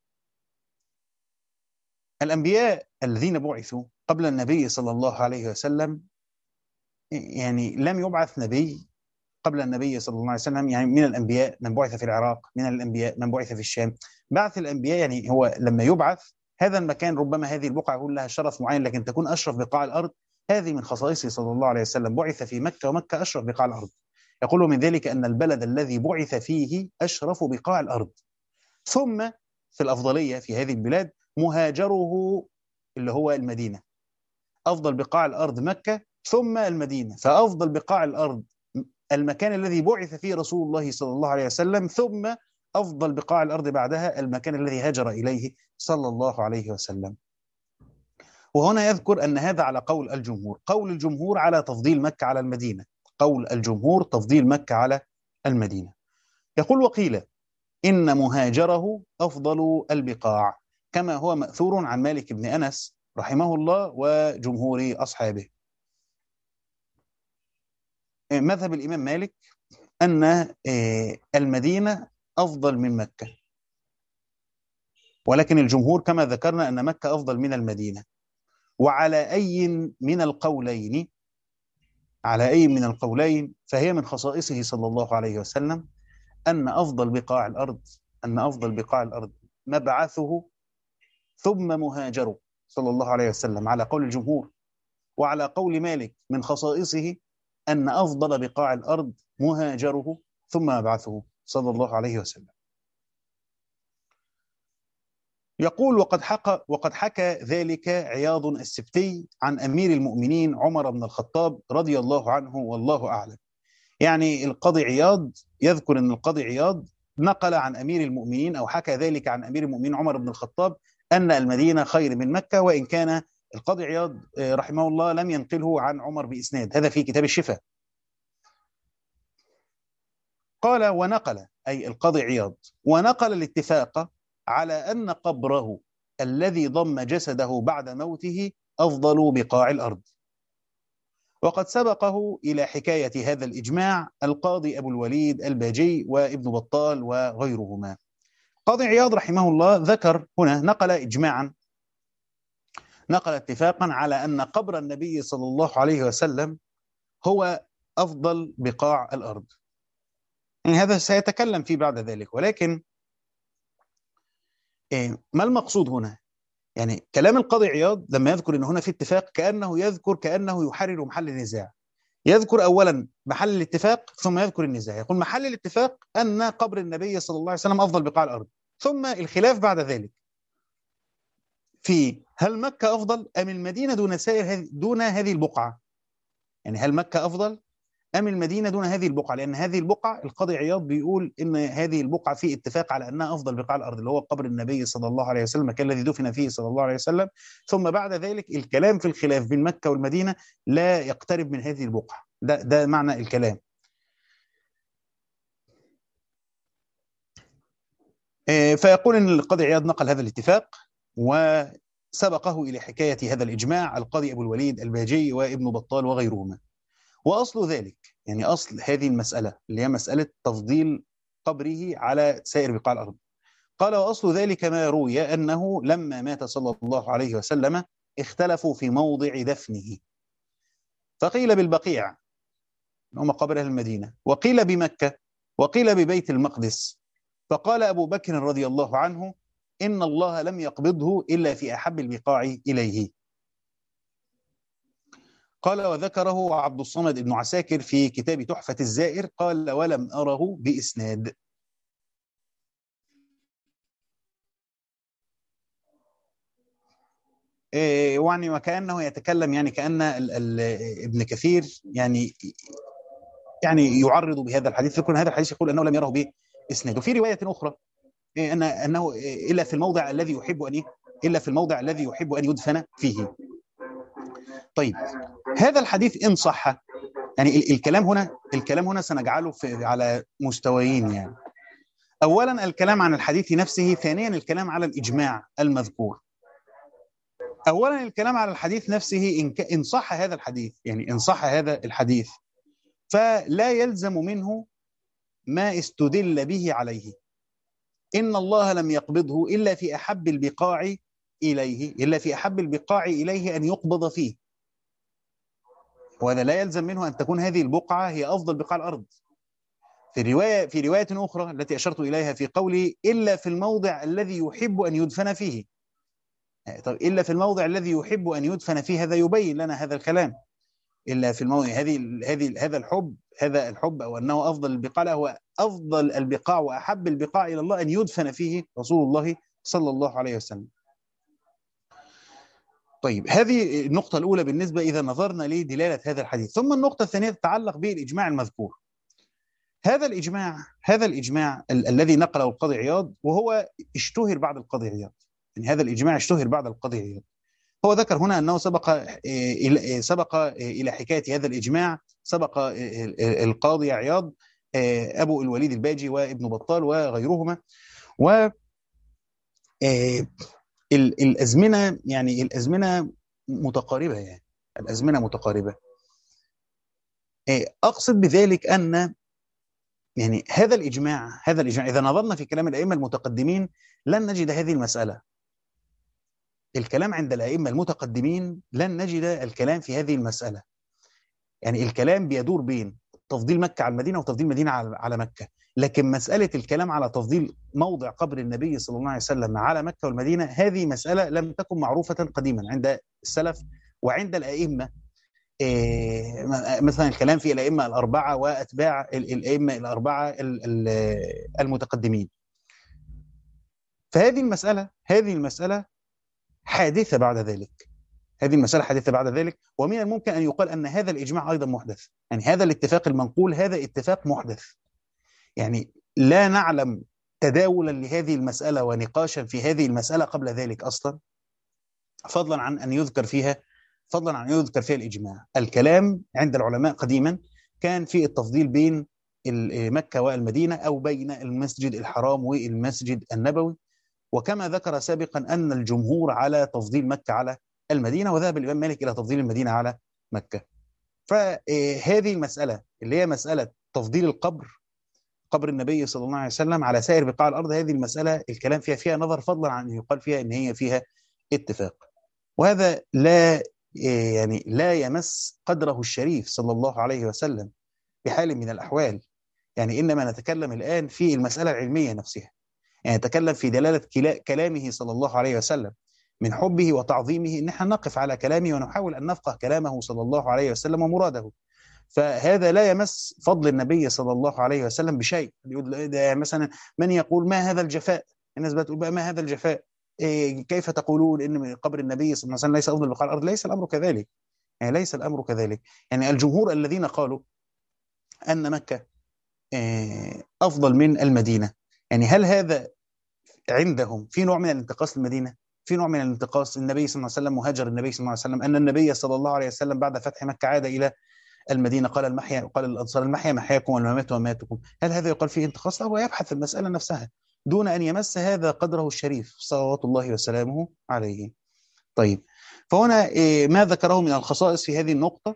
الأنبياء الذين بعثوا قبل النبي صلى الله عليه وسلم، يعني لم يبعث نبي قبل النبي صلى الله عليه وسلم، يعني من الأنبياء من بعث في العراق، من الأنبياء من بعث في الشام. بعث الأنبياء يعني هو لما يبعث هذا المكان، ربما هذه البقعة يكون لها شرف معين لكن تكون أشرف بقاع الأرض، هذه من خصائصه صلى الله عليه وسلم. بعث في مكة ومكة أشرف بقاع الأرض. يقول من ذلك أن البلد الذي بعث فيه أشرف بقاع الأرض، ثم في الأفضلية في هذه البلاد مهاجره اللي هو المدينة. أفضل بقاع الأرض مكة ثم المدينة، فأفضل بقاع الأرض المكان الذي بعث فيه رسول الله صلى الله عليه وسلم، ثم أفضل بقاع الأرض بعدها المكان الذي هاجر إليه صلى الله عليه وسلم. وهنا يذكر أن هذا على قول الجمهور، قول الجمهور على تفضيل مكة على المدينة، قول الجمهور تفضيل مكة على المدينة. يقول وقيل إن مهاجره أفضل البقاع، كما هو مأثور عن مالك بن أنس رحمه الله وجمهور أصحابه. مذهب الإمام مالك أن المدينة أفضل من مكة، ولكن الجمهور كما ذكرنا أن مكة أفضل من المدينة. وعلى أي من القولين على أي من القولين فهي من خصائصه صلى الله عليه وسلم أن أفضل بقاع الأرض أن أفضل بقاع الأرض مبعثه ثم مهاجره صلى الله عليه وسلم على قول الجمهور. وعلى قول مالك من خصائصه أن أفضل بقاع الأرض مهاجره ثم مبعثه صلى الله عليه وسلم. يقول وقد حكى وقد حكى ذلك عياض السبتي عن أمير المؤمنين عمر بن الخطاب رضي الله عنه والله أعلم. يعني القاضي عياض يذكر أن القاضي عياض نقل عن أمير المؤمنين أو حكى ذلك عن أمير المؤمنين عمر بن الخطاب أن المدينة خير من مكة، وإن كان القاضي عياض رحمه الله لم ينقله عن عمر بإسناد، هذا في كتاب الشفاء. قال ونقل أي القاضي عياض ونقل الاتفاق على أن قبره الذي ضم جسده بعد موته أفضل بقاع الأرض. وقد سبقه إلى حكاية هذا الإجماع القاضي أبو الوليد الباجي وابن بطال وغيرهما. قاضي عياض رحمه الله ذكر هنا نقل إجماعا نقل اتفاقا على أن قبر النبي صلى الله عليه وسلم هو أفضل بقاع الأرض. يعني هذا سيتكلم فيه بعد ذلك، ولكن ما المقصود هنا؟ يعني كلام القاضي عياض لما يذكر أن هنا في اتفاق كأنه يذكر كأنه يحرر محل النزاع. يذكر أولا محل الاتفاق ثم يذكر النزاع. يقول محل الاتفاق أن قبر النبي صلى الله عليه وسلم أفضل بقاع الأرض، ثم الخلاف بعد ذلك في هل مكة أفضل أم المدينة دون سائر دون هذه البقعة. يعني هل مكة أفضل أم المدينة دون هذه البقعة، لأن هذه البقعة القاضي عياض بيقول إن هذه البقعة في اتفاق على أنها أفضل بقاع الأرض، اللي هو قبر النبي صلى الله عليه وسلم كان الذي دفن فيه صلى الله عليه وسلم. ثم بعد ذلك الكلام في الخلاف بين مكة والمدينة لا يقترب من هذه البقعة. ده, ده معنى الكلام. فيقول إن القاضي عياض نقل هذا الاتفاق وسبقه إلى حكاية هذا الإجماع القاضي أبو الوليد الباجي وابن بطال وغيرهما. وأصل ذلك يعني أصل هذه المسألة اللي هي مسألة تفضيل قبره على سائر بقاع الأرض. قال وأصل ذلك ما روي أنه لما مات صلى الله عليه وسلم اختلفوا في موضع دفنه، فقيل بالبقيع هم قبر أهل المدينة، وقيل بمكة، وقيل ببيت المقدس. فقال أبو بكر رضي الله عنه إن الله لم يقبضه إلا في أحب البقاع إليه. قال وذكره عبد الصمد بن عساكر في كتاب تحفة الزائر قال ولم أره بإسناد. إيه يعني وكأنه يتكلم يعني كأن ال ال ابن كثير يعني يعني يعرض بهذا الحديث، يقول هذا الحديث يقول أنه لم يره بإسناد. وفي رواية أخرى إيه أن أنه إيه إلا في الموضع الذي يحب أن إلا في الموضع الذي يحب أن يدفن فيه. طيب هذا الحديث إن صح، يعني الكلام هنا الكلام هنا سنجعله في على مستويين. يعني أولا الكلام عن الحديث نفسه، ثانيا الكلام على الإجماع المذكور. أولا الكلام على الحديث نفسه، إن, إن صح هذا الحديث يعني إن صح هذا الحديث فلا يلزم منه ما استدل به عليه. إن الله لم يقبضه إلا في أحب البقاع إليه إلا في أحب البقاع إليه أن يقبض فيه، وهذا لا يلزم منه أن تكون هذه البقعة هي أفضل بقاع الأرض. في رواية في رواية أخرى التي أشرت إليها في قولي إلا في الموضع الذي يحب أن يدفن فيه. طب إلا في الموضع الذي يحب أن يدفن فيه، هذا يبين لنا هذا الكلام. إلا في الموضع هذه هذه هذا الحب هذا الحب أو أنه أفضل البقاع، هو أفضل البقاع وأحب البقاع إلى الله أن يدفن فيه رسول الله صلى الله عليه وسلم. طيب هذه النقطة الأولى بالنسبة إذا نظرنا لدلالة هذا الحديث. ثم النقطة الثانية تتعلق بالإجماع المذكور. هذا الإجماع هذا الإجماع ال الذي نقله القاضي عياض، وهو اشتهر بعد القاضي عياض، يعني هذا الإجماع اشتهر بعد القاضي عياض. هو ذكر هنا أنه سبق سبق إلى حكاية هذا الإجماع، سبق القاضي عياض، أبو الوليد الباجي وابن بطال وغيرهما. و الأزمنة يعني الأزمنة متقاربة، يعني الأزمنة متقاربة. أقصد بذلك أن يعني هذا الإجماع هذا الإجماع إذا نظرنا في كلام الأئمة المتقدمين لن نجد هذه المسألة. الكلام عند الأئمة المتقدمين لن نجد الكلام في هذه المسألة. يعني الكلام بيدور بين تفضيل مكة على المدينة وتفضيل المدينة على مكة، لكن مسألة الكلام على تفضيل موضع قبر النبي صلى الله عليه وسلم على مكة والمدينة هذه مسألة لم تكن معروفة قديما عند السلف وعند الأئمة. إيه مثلا الكلام في الأئمة الأربعة وأتباع الأئمة الأربعة المتقدمين. فهذه المسألة هذه المسألة حادثة بعد ذلك هذه المسألة حادثة بعد ذلك ومن الممكن أن يقال أن هذا الإجماع أيضا محدث. يعني هذا الاتفاق المنقول هذا اتفاق محدث، يعني لا نعلم تداولا لهذه المسألة ونقاشا في هذه المسألة قبل ذلك أصلا، فضلا عن أن يذكر فيها فضلا عن أن يذكر فيها الإجماع. الكلام عند العلماء قديما كان في التفضيل بين مكة والمدينة أو بين المسجد الحرام والمسجد النبوي، وكما ذكر سابقا أن الجمهور على تفضيل مكة على المدينة، وذهب الإمام مالك إلى تفضيل المدينة على مكة. فهذه المسألة اللي هي مسألة تفضيل القبر قبر النبي صلى الله عليه وسلم على سائر بقاع الأرض، هذه المسألة الكلام فيها فيها نظر، فضلا عن أن يقال فيها أن هي فيها اتفاق. وهذا لا يعني لا يمس قدره الشريف صلى الله عليه وسلم بحال من الأحوال. يعني إنما نتكلم الآن في المسألة العلمية نفسها، يعني نتكلم في دلالة كلامه صلى الله عليه وسلم من حبه وتعظيمه، إن احنا نقف على كلامه ونحاول أن نفقه كلامه صلى الله عليه وسلم ومراده. فهذا لا يمس فضل النبي صلى الله عليه وسلم بشيء. يقول مثلا من يقول ما هذا الجفاء، الناس بتقول بقى ما هذا الجفاء، إيه كيف تقولون إن قبر النبي صلى الله عليه وسلم ليس أفضل بقاع الأرض؟ ليس الأمر كذلك، يعني ليس الأمر كذلك. يعني الجمهور الذين قالوا أن مكة أفضل من المدينة، يعني هل هذا عندهم في نوع من الانتقاص للمدينة؟ في نوع من الانتقاص النبي صلى الله عليه وسلم مهاجر النبي صلى الله عليه وسلم، أن النبي صلى الله عليه وسلم بعد فتح مكة عاد إلى المدينة، قال المحيا وقال الأنصار المحيا محياكم والممات ومماتكم. هل هذا يقال فيه انتقاص؟ هو يبحث المسألة نفسها دون أن يمس هذا قدره الشريف صلوات الله وسلامه عليه. طيب، فهنا ما ذكره من الخصائص في هذه النقطة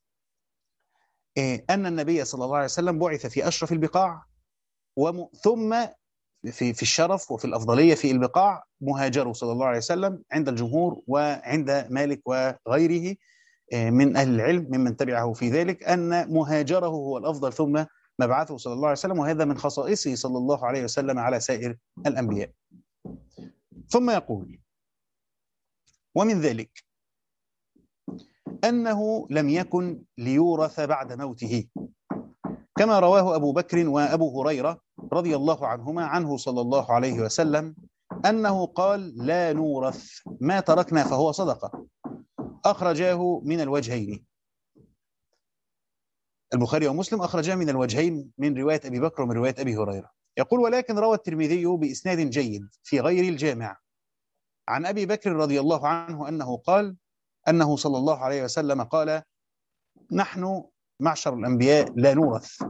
أن النبي صلى الله عليه وسلم بعث في أشرف البقاع، وم... ثم في في الشرف وفي الأفضلية في البقاع مهاجره صلى الله عليه وسلم عند الجمهور وعند مالك وغيره من أهل العلم ممن تبعه في ذلك، أن مهاجره هو الأفضل ثم مبعثه صلى الله عليه وسلم، وهذا من خصائصه صلى الله عليه وسلم على سائر الأنبياء. ثم يقول ومن ذلك أنه لم يكن ليورث بعد موته، كما رواه أبو بكر وأبو هريرة رضي الله عنهما عنه صلى الله عليه وسلم أنه قال لا نورث ما تركنا فهو صدقة، أخرجاه من الوجهين. البخاري ومسلم أخرجاه من الوجهين من رواية أبي بكر ومن رواية أبي هريرة. يقول ولكن روى الترمذي بإسناد جيد في غير الجامع عن أبي بكر رضي الله عنه أنه قال أنه صلى الله عليه وسلم قال نحن معشر الأنبياء لا نورث،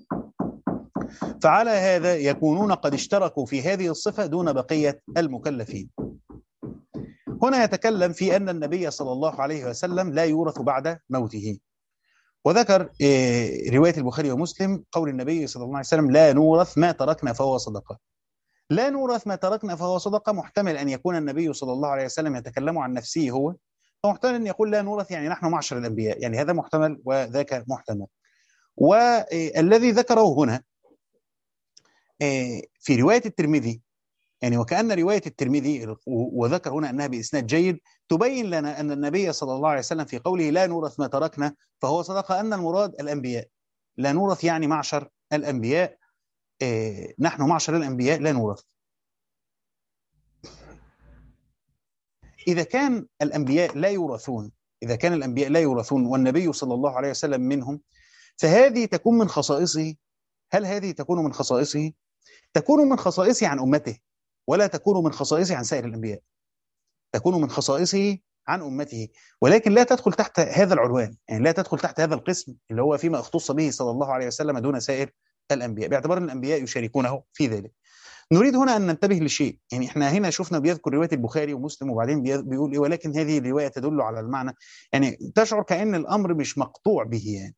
فعلى هذا يكونون قد اشتركوا في هذه الصفة دون بقية المكلفين. هنا يتكلم في أن النبي صلى الله عليه وسلم لا يورث بعد موته، وذكر رواية البخاري ومسلم قول النبي صلى الله عليه وسلم لا نورث ما تركنا فهو صدقة. لا نورث ما تركنا فهو صدقة، محتمل أن يكون النبي صلى الله عليه وسلم يتكلم عن نفسه هو، ومحتمل أن يقول لا نورث يعني نحن معشر الأنبياء، يعني هذا محتمل وذاك محتمل. والذي ذكره هنا في رواية الترمذي، يعني وكأن رواية الترمذي وذكر هنا أنها بإسناد جيد تبين لنا أن النبي صلى الله عليه وسلم في قوله لا نورث ما تركنا فهو صدقة أن المراد الأنبياء، لا نورث يعني معشر الأنبياء، إيه نحن معشر الأنبياء لا نورث. إذا كان الأنبياء لا يورثون إذا كان الأنبياء لا يورثون والنبي صلى الله عليه وسلم منهم، فهذه تكون من خصائصه. هل هذه تكون من خصائصه؟ تكون من خصائصه عن أمته، ولا تكون من خصائصه عن سائر الأنبياء. تكون من خصائصه عن أمته، ولكن لا تدخل تحت هذا العنوان، يعني لا تدخل تحت هذا القسم اللي هو فيما اختص به صلى الله عليه وسلم دون سائر الأنبياء، باعتبار أن الأنبياء يشاركونه في ذلك. نريد هنا أن ننتبه لشيء، يعني احنا هنا شفنا بيذكر رواية البخاري ومسلم وبعدين بيقول إيه ولكن هذه الرواية تدل على المعنى، يعني تشعر كأن الأمر مش مقطوع به. يعني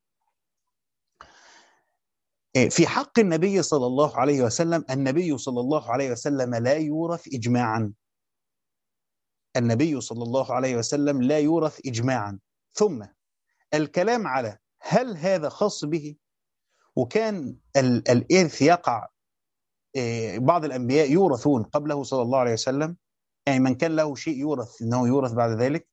في حق النبي صلى الله عليه وسلم، النبي صلى الله عليه وسلم لا يورث إجماعا، النبي صلى الله عليه وسلم لا يورث إجماعا. ثم الكلام على هل هذا خاص به، وكان الإرث يقع بعض الأنبياء يورثون قبله صلى الله عليه وسلم، يعني من كان له شيء يورث أنه يورث بعد ذلك،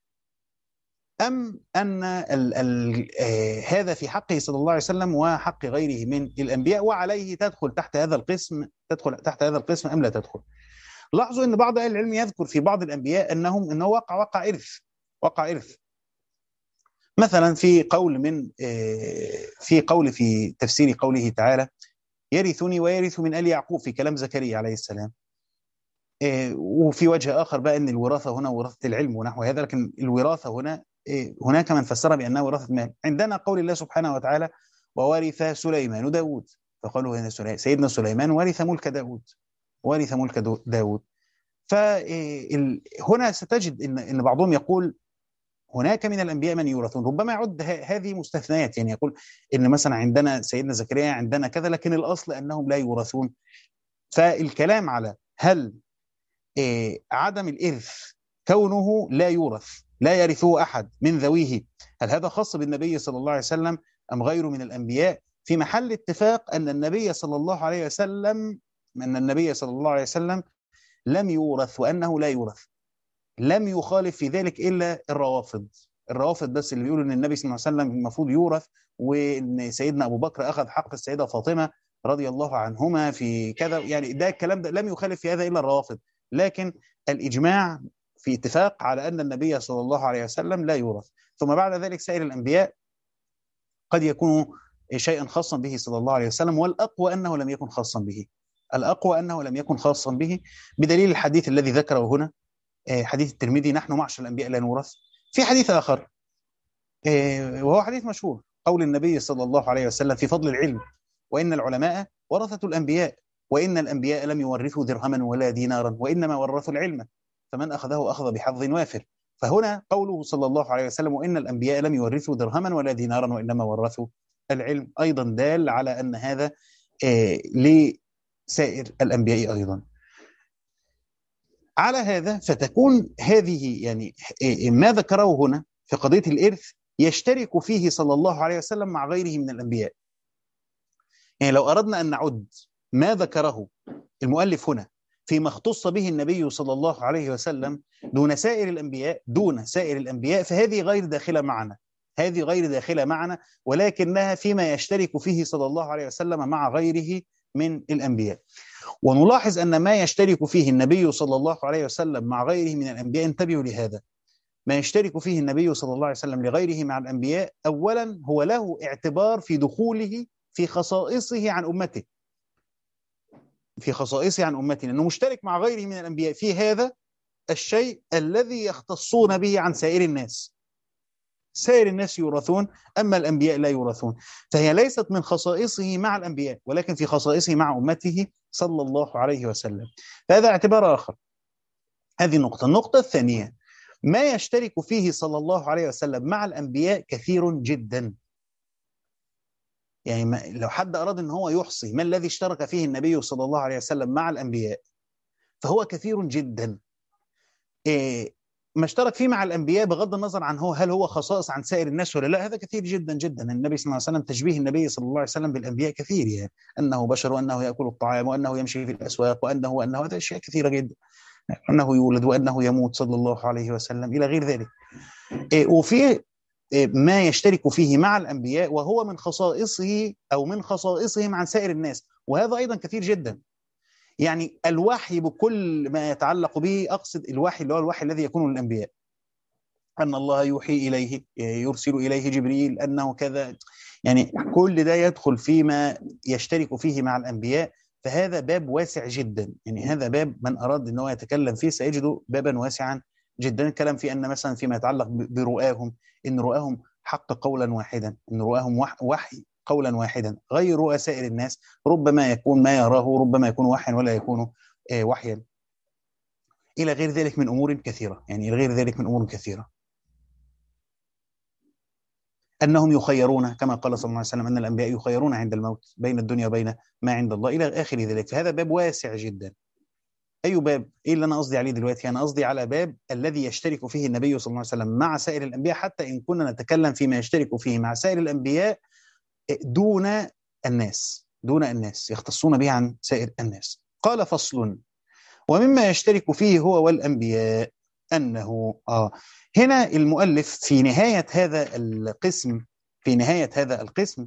أم أن ال ال آه هذا في حقه صلى الله عليه وسلم وحق غيره من الأنبياء، وعليه تدخل تحت هذا القسم، تدخل تحت هذا القسم أم لا تدخل؟ لاحظوا أن بعض أهل العلم يذكر في بعض الأنبياء أنهم أنه وقع وقع إرث، وقع إرث مثلا في قول من آه في قول في تفسير قوله تعالى يرثني ويرث من آل يعقوب في كلام زكريا عليه السلام. آه وفي وجه آخر بقى أن الوراثة هنا وراثة العلم ونحو هذا، لكن الوراثة هنا هناك من فسر بأنها وراثة مال. عندنا قول الله سبحانه وتعالى وورث سليمان داود، فقالوا هنا سيدنا سليمان ورث ملك داود، ورث ملك داود. فهنا ستجد إن, إن بعضهم يقول هناك من الأنبياء من يورثون، ربما يعد هذه مستثنيات، يعني يقول إن مثلا عندنا سيدنا زكريا عندنا كذا، لكن الأصل أنهم لا يورثون. فالكلام على هل عدم الإرث كونه لا يورث لا يرثه أحد من ذويه، هل هذا خاص بالنبي صلى الله عليه وسلم أم غيره من الأنبياء؟ في محل اتفاق أن النبي صلى الله عليه وسلم أن النبي صلى الله عليه وسلم لم يورث وأنه لا يورث. لم يخالف في ذلك إلا الروافض، الروافض بس اللي بيقولوا أن النبي صلى الله عليه وسلم المفروض يورث، وأن سيدنا أبو بكر أخذ حق السيدة فاطمة رضي الله عنهما في كذا، يعني ده الكلام ده لم يخالف في هذا إلا الروافض. لكن الإجماع في اتفاق على أن النبي صلى الله عليه وسلم لا يورث. ثم بعد ذلك سائر الأنبياء قد يكون شيئا خاصا به صلى الله عليه وسلم، والأقوى أنه لم يكن خاصا به، الأقوى أنه لم يكن خاصا به بدليل الحديث الذي ذكره هنا، حديث الترمذي نحن معشر الأنبياء لا نورث. في حديث آخر وهو حديث مشهور، قول النبي صلى الله عليه وسلم في فضل العلم وإن العلماء ورثة الأنبياء وإن الأنبياء لم يورثوا درهما ولا دينارا وإنما ورثوا العلم فمن أخذه أخذ بحظ وافر. فهنا قوله صلى الله عليه وسلم وإن الأنبياء لم يورثوا درهما ولا دينارا وإنما ورثوا العلم أيضا دال على أن هذا آه لسائر الأنبياء أيضا. على هذا فتكون هذه يعني آه ما ذكره هنا في قضية الإرث يشترك فيه صلى الله عليه وسلم مع غيره من الأنبياء. يعني لو أردنا أن نعد ما ذكره المؤلف هنا فيما اختص به النبي صلى الله عليه وسلم دون سائر الأنبياء دون سائر الأنبياء فهذه غير داخلة معنا، هذه غير داخلة معنا، ولكنها فيما يشترك فيه صلى الله عليه وسلم مع غيره من الأنبياء. ونلاحظ أن ما يشترك فيه النبي صلى الله عليه وسلم مع غيره من الأنبياء، انتبهوا لهذا، ما يشترك فيه النبي صلى الله عليه وسلم لغيره مع الأنبياء أولا هو له اعتبار في دخوله في خصائصه عن أمته، في خصائصه عن أمته، لأنه مشترك مع غيره من الأنبياء في هذا الشيء الذي يختصون به عن سائر الناس. سائر الناس يورثون أما الأنبياء لا يورثون، فهي ليست من خصائصه مع الأنبياء ولكن في خصائصه مع أمته صلى الله عليه وسلم. فهذا اعتبار آخر. هذه النقطة. النقطة الثانية ما يشترك فيه صلى الله عليه وسلم مع الأنبياء كثير جدا. يعني ما لو حد أراد أن هو يحصي ما الذي اشترك فيه النبي صلى الله عليه وسلم مع الأنبياء فهو كثير جدا. إيه ما اشترك فيه مع الأنبياء بغض النظر عن هو هل هو خصائص عن سائر الناس ولا لا، هذا كثير جدا جدا. النبي صلى الله عليه وسلم تشبيه النبي صلى الله عليه وسلم بالأنبياء كثير، يعني أنه بشر وأنه يأكل الطعام وأنه يمشي في الأسواق وأنه وأنه هذا أشياء كثيرة جدا، أنه يولد وأنه يموت صلى الله عليه وسلم إلى غير ذلك. إيه وفي إيه ما يشترك فيه مع الأنبياء وهو من خصائصه أو من خصائصهم عن سائر الناس، وهذا أيضا كثير جدا. يعني الوحي بكل ما يتعلق به، أقصد الوحي اللي هو الوحي الذي يكون للأنبياء، أن الله يوحي إليه يرسل إليه جبريل أنه كذا، يعني كل ده يدخل فيما يشترك فيه مع الأنبياء. فهذا باب واسع جدا، يعني هذا باب من أراد أنه يتكلم فيه سيجده بابا واسعا جدا. الكلام في أن مثلا فيما يتعلق برؤاهم، إن رؤاهم حق قولا واحدا، إن رؤاهم وحي قولا واحدا، غير رؤى سائر الناس ربما يكون ما يراه ربما يكون وحيا ولا يكون وحيا، إلى غير ذلك من أمور كثيرة، يعني إلى غير ذلك من أمور كثيرة. أنهم يخيرون كما قال صلى الله عليه وسلم أن الأنبياء يخيرون عند الموت بين الدنيا وبين ما عند الله إلى آخر ذلك. فهذا باب واسع جدا. أي باب؟ إيه اللي أنا قصدي عليه دلوقتي؟ أنا قصدي على باب الذي يشترك فيه النبي صلى الله عليه وسلم مع سائر الأنبياء، حتى إن كنا نتكلم فيما يشترك فيه مع سائر الأنبياء دون الناس، دون الناس يختصون به عن سائر الناس. قال فصل: ومما يشترك فيه هو والأنبياء أنه آه هنا المؤلف في نهاية هذا القسم في نهاية هذا القسم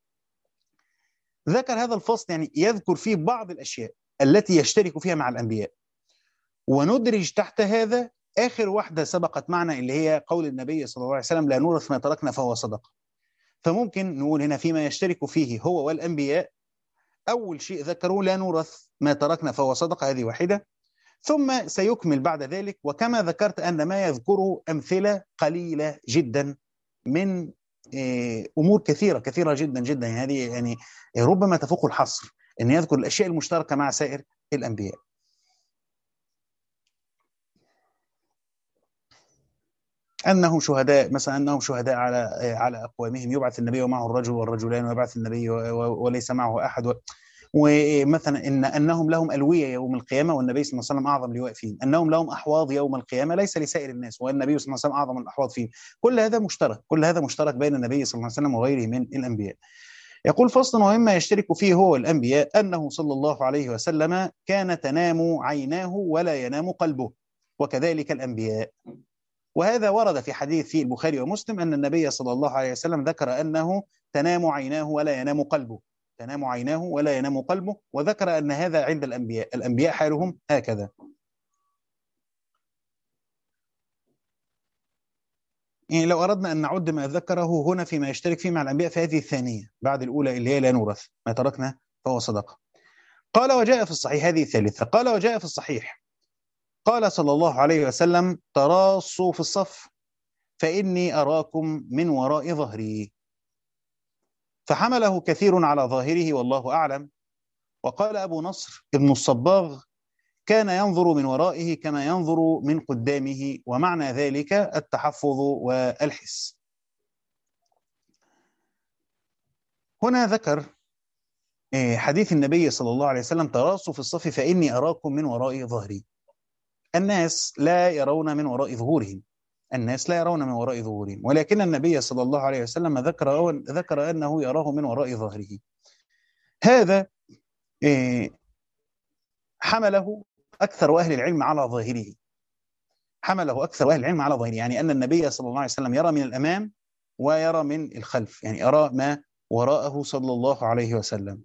ذكر هذا الفصل، يعني يذكر فيه بعض الأشياء التي يشترك فيها مع الأنبياء، وندرج تحت هذا آخر واحدة سبقت معنا اللي هي قول النبي صلى الله عليه وسلم: لا نورث ما تركنا فهو صدقة. فممكن نقول هنا فيما يشترك فيه هو والأنبياء، أول شيء ذكروا لا نورث ما تركنا فهو صدقة، هذه واحدة. ثم سيكمل بعد ذلك، وكما ذكرت أن ما يذكره أمثلة قليلة جدا من أمور كثيرة كثيرة جدا جدا، يعني هذه يعني ربما تفوق الحصر أن يذكر الأشياء المشتركة مع سائر الأنبياء. أنهم شهداء مثلا، أنهم شهداء على على أقوامهم، يبعث النبي ومعه الرجل والرجلان، ويبعث النبي وليس معه أحد. ومثلا إن أنهم لهم ألوية يوم القيامة والنبي صلى الله عليه وسلم أعظم لواء فيهم، أنهم لهم أحواض يوم القيامة ليس لسائر الناس والنبي صلى الله عليه وسلم أعظم الأحواض فيهم. كل هذا مشترك، كل هذا مشترك بين النبي صلى الله عليه وسلم وغيره من الأنبياء. يقول فصل: ومما يشترك فيه هو الأنبياء أنه صلى الله عليه وسلم كان تنام عيناه ولا ينام قلبه، وكذلك الأنبياء. وهذا ورد في حديث في البخاري ومسلم أن النبي صلى الله عليه وسلم ذكر أنه تنام عيناه ولا ينام قلبه، تنام عيناه ولا ينام قلبه، وذكر أن هذا عند الأنبياء، الأنبياء حالهم هكذا. يعني لو أردنا أن نعد ما ذكره هنا فيما يشترك فيه مع الأنبياء فهذه الثانية بعد الأولى اللي هي لا نورث ما تركنا فهو صدقة. قال وجاء في الصحيح، هذه الثالثة، قال وجاء في الصحيح قال صلى الله عليه وسلم: تراصوا في الصف فإني أراكم من وراء ظهري. فحمله كثير على ظاهره والله أعلم. وقال أبو نصر ابن الصباغ: كان ينظر من ورائه كما ينظر من قدامه، ومعنى ذلك التحفظ والحس. هنا ذكر حديث النبي صلى الله عليه وسلم: تراصوا في الصف فإني أراكم من وراء ظهري. الناس لا يرون من وراء ظهورهم، الناس لا يرون من وراء ظهورهم، ولكن النبي صلى الله عليه وسلم ذكر ذكر أنه يراه من وراء ظهره. هذا حمله أكثر أهل العلم على ظاهره، حمله أكثر أهل العلم على ظاهره، يعني أن النبي صلى الله عليه وسلم يرى من الأمام ويرى من الخلف، يعني أرى ما وراءه صلى الله عليه وسلم.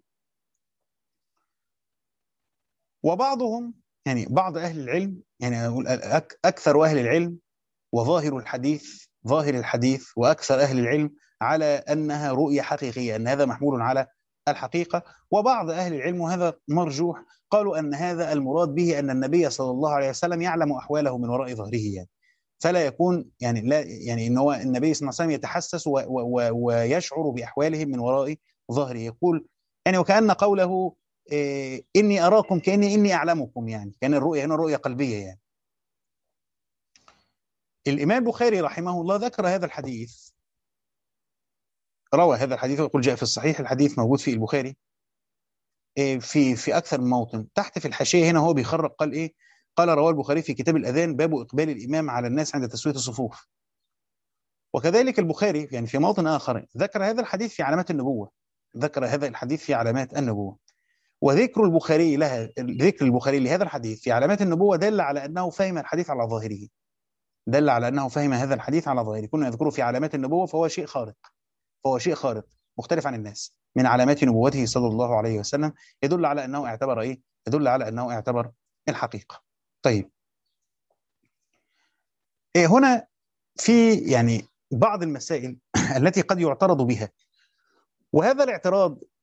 وبعضهم يعني بعض أهل العلم، يعني أقول أكثر أهل العلم وظاهر الحديث ظاهر الحديث وأكثر أهل العلم على أنها رؤية حقيقية، أن هذا محمول على الحقيقة. وبعض أهل العلم وهذا مرجوح قالوا أن هذا المراد به أن النبي صلى الله عليه وسلم يعلم أحواله من وراء ظهره، يعني فلا يكون يعني لا يعني ان هو النبي صلى الله عليه وسلم يتحسس و و ويشعر باحوالهم من وراء ظهره. يقول يعني وكأن قوله إيه اني اراكم كاني اني اعلمكم، يعني كان الرؤيه هنا رؤيه قلبيه. يعني الامام البخاري رحمه الله ذكر هذا الحديث، روى هذا الحديث ويقول جاء في الصحيح، الحديث موجود في البخاري إيه في في اكثر من موطن. تحت في الحاشيه هنا هو بيخرج قال ايه؟ قال رواه البخاري في كتاب الاذان باب اقبال الامام على الناس عند تسويه الصفوف. وكذلك البخاري يعني في موطن آخر ذكر هذا الحديث في علامات النبوة، ذكر هذا الحديث في علامات النبوة. وذكر البخاري لها ذكر البخاري لهذا الحديث في علامات النبوة دل على أنه فهم الحديث على ظاهره، دل على أنه فهم هذا الحديث على ظاهره. كنا نذكره في علامات النبوة فهو شيء خارق، فهو شيء خارق مختلف عن الناس من علامات نبوته صلى الله عليه وسلم، يدل على أنه اعتبر إيه؟ يدل على أنه اعتبر الحقيقة. طيب إيه هنا في يعني بعض المسائل التي قد يعترض بها، وهذا الاعتراض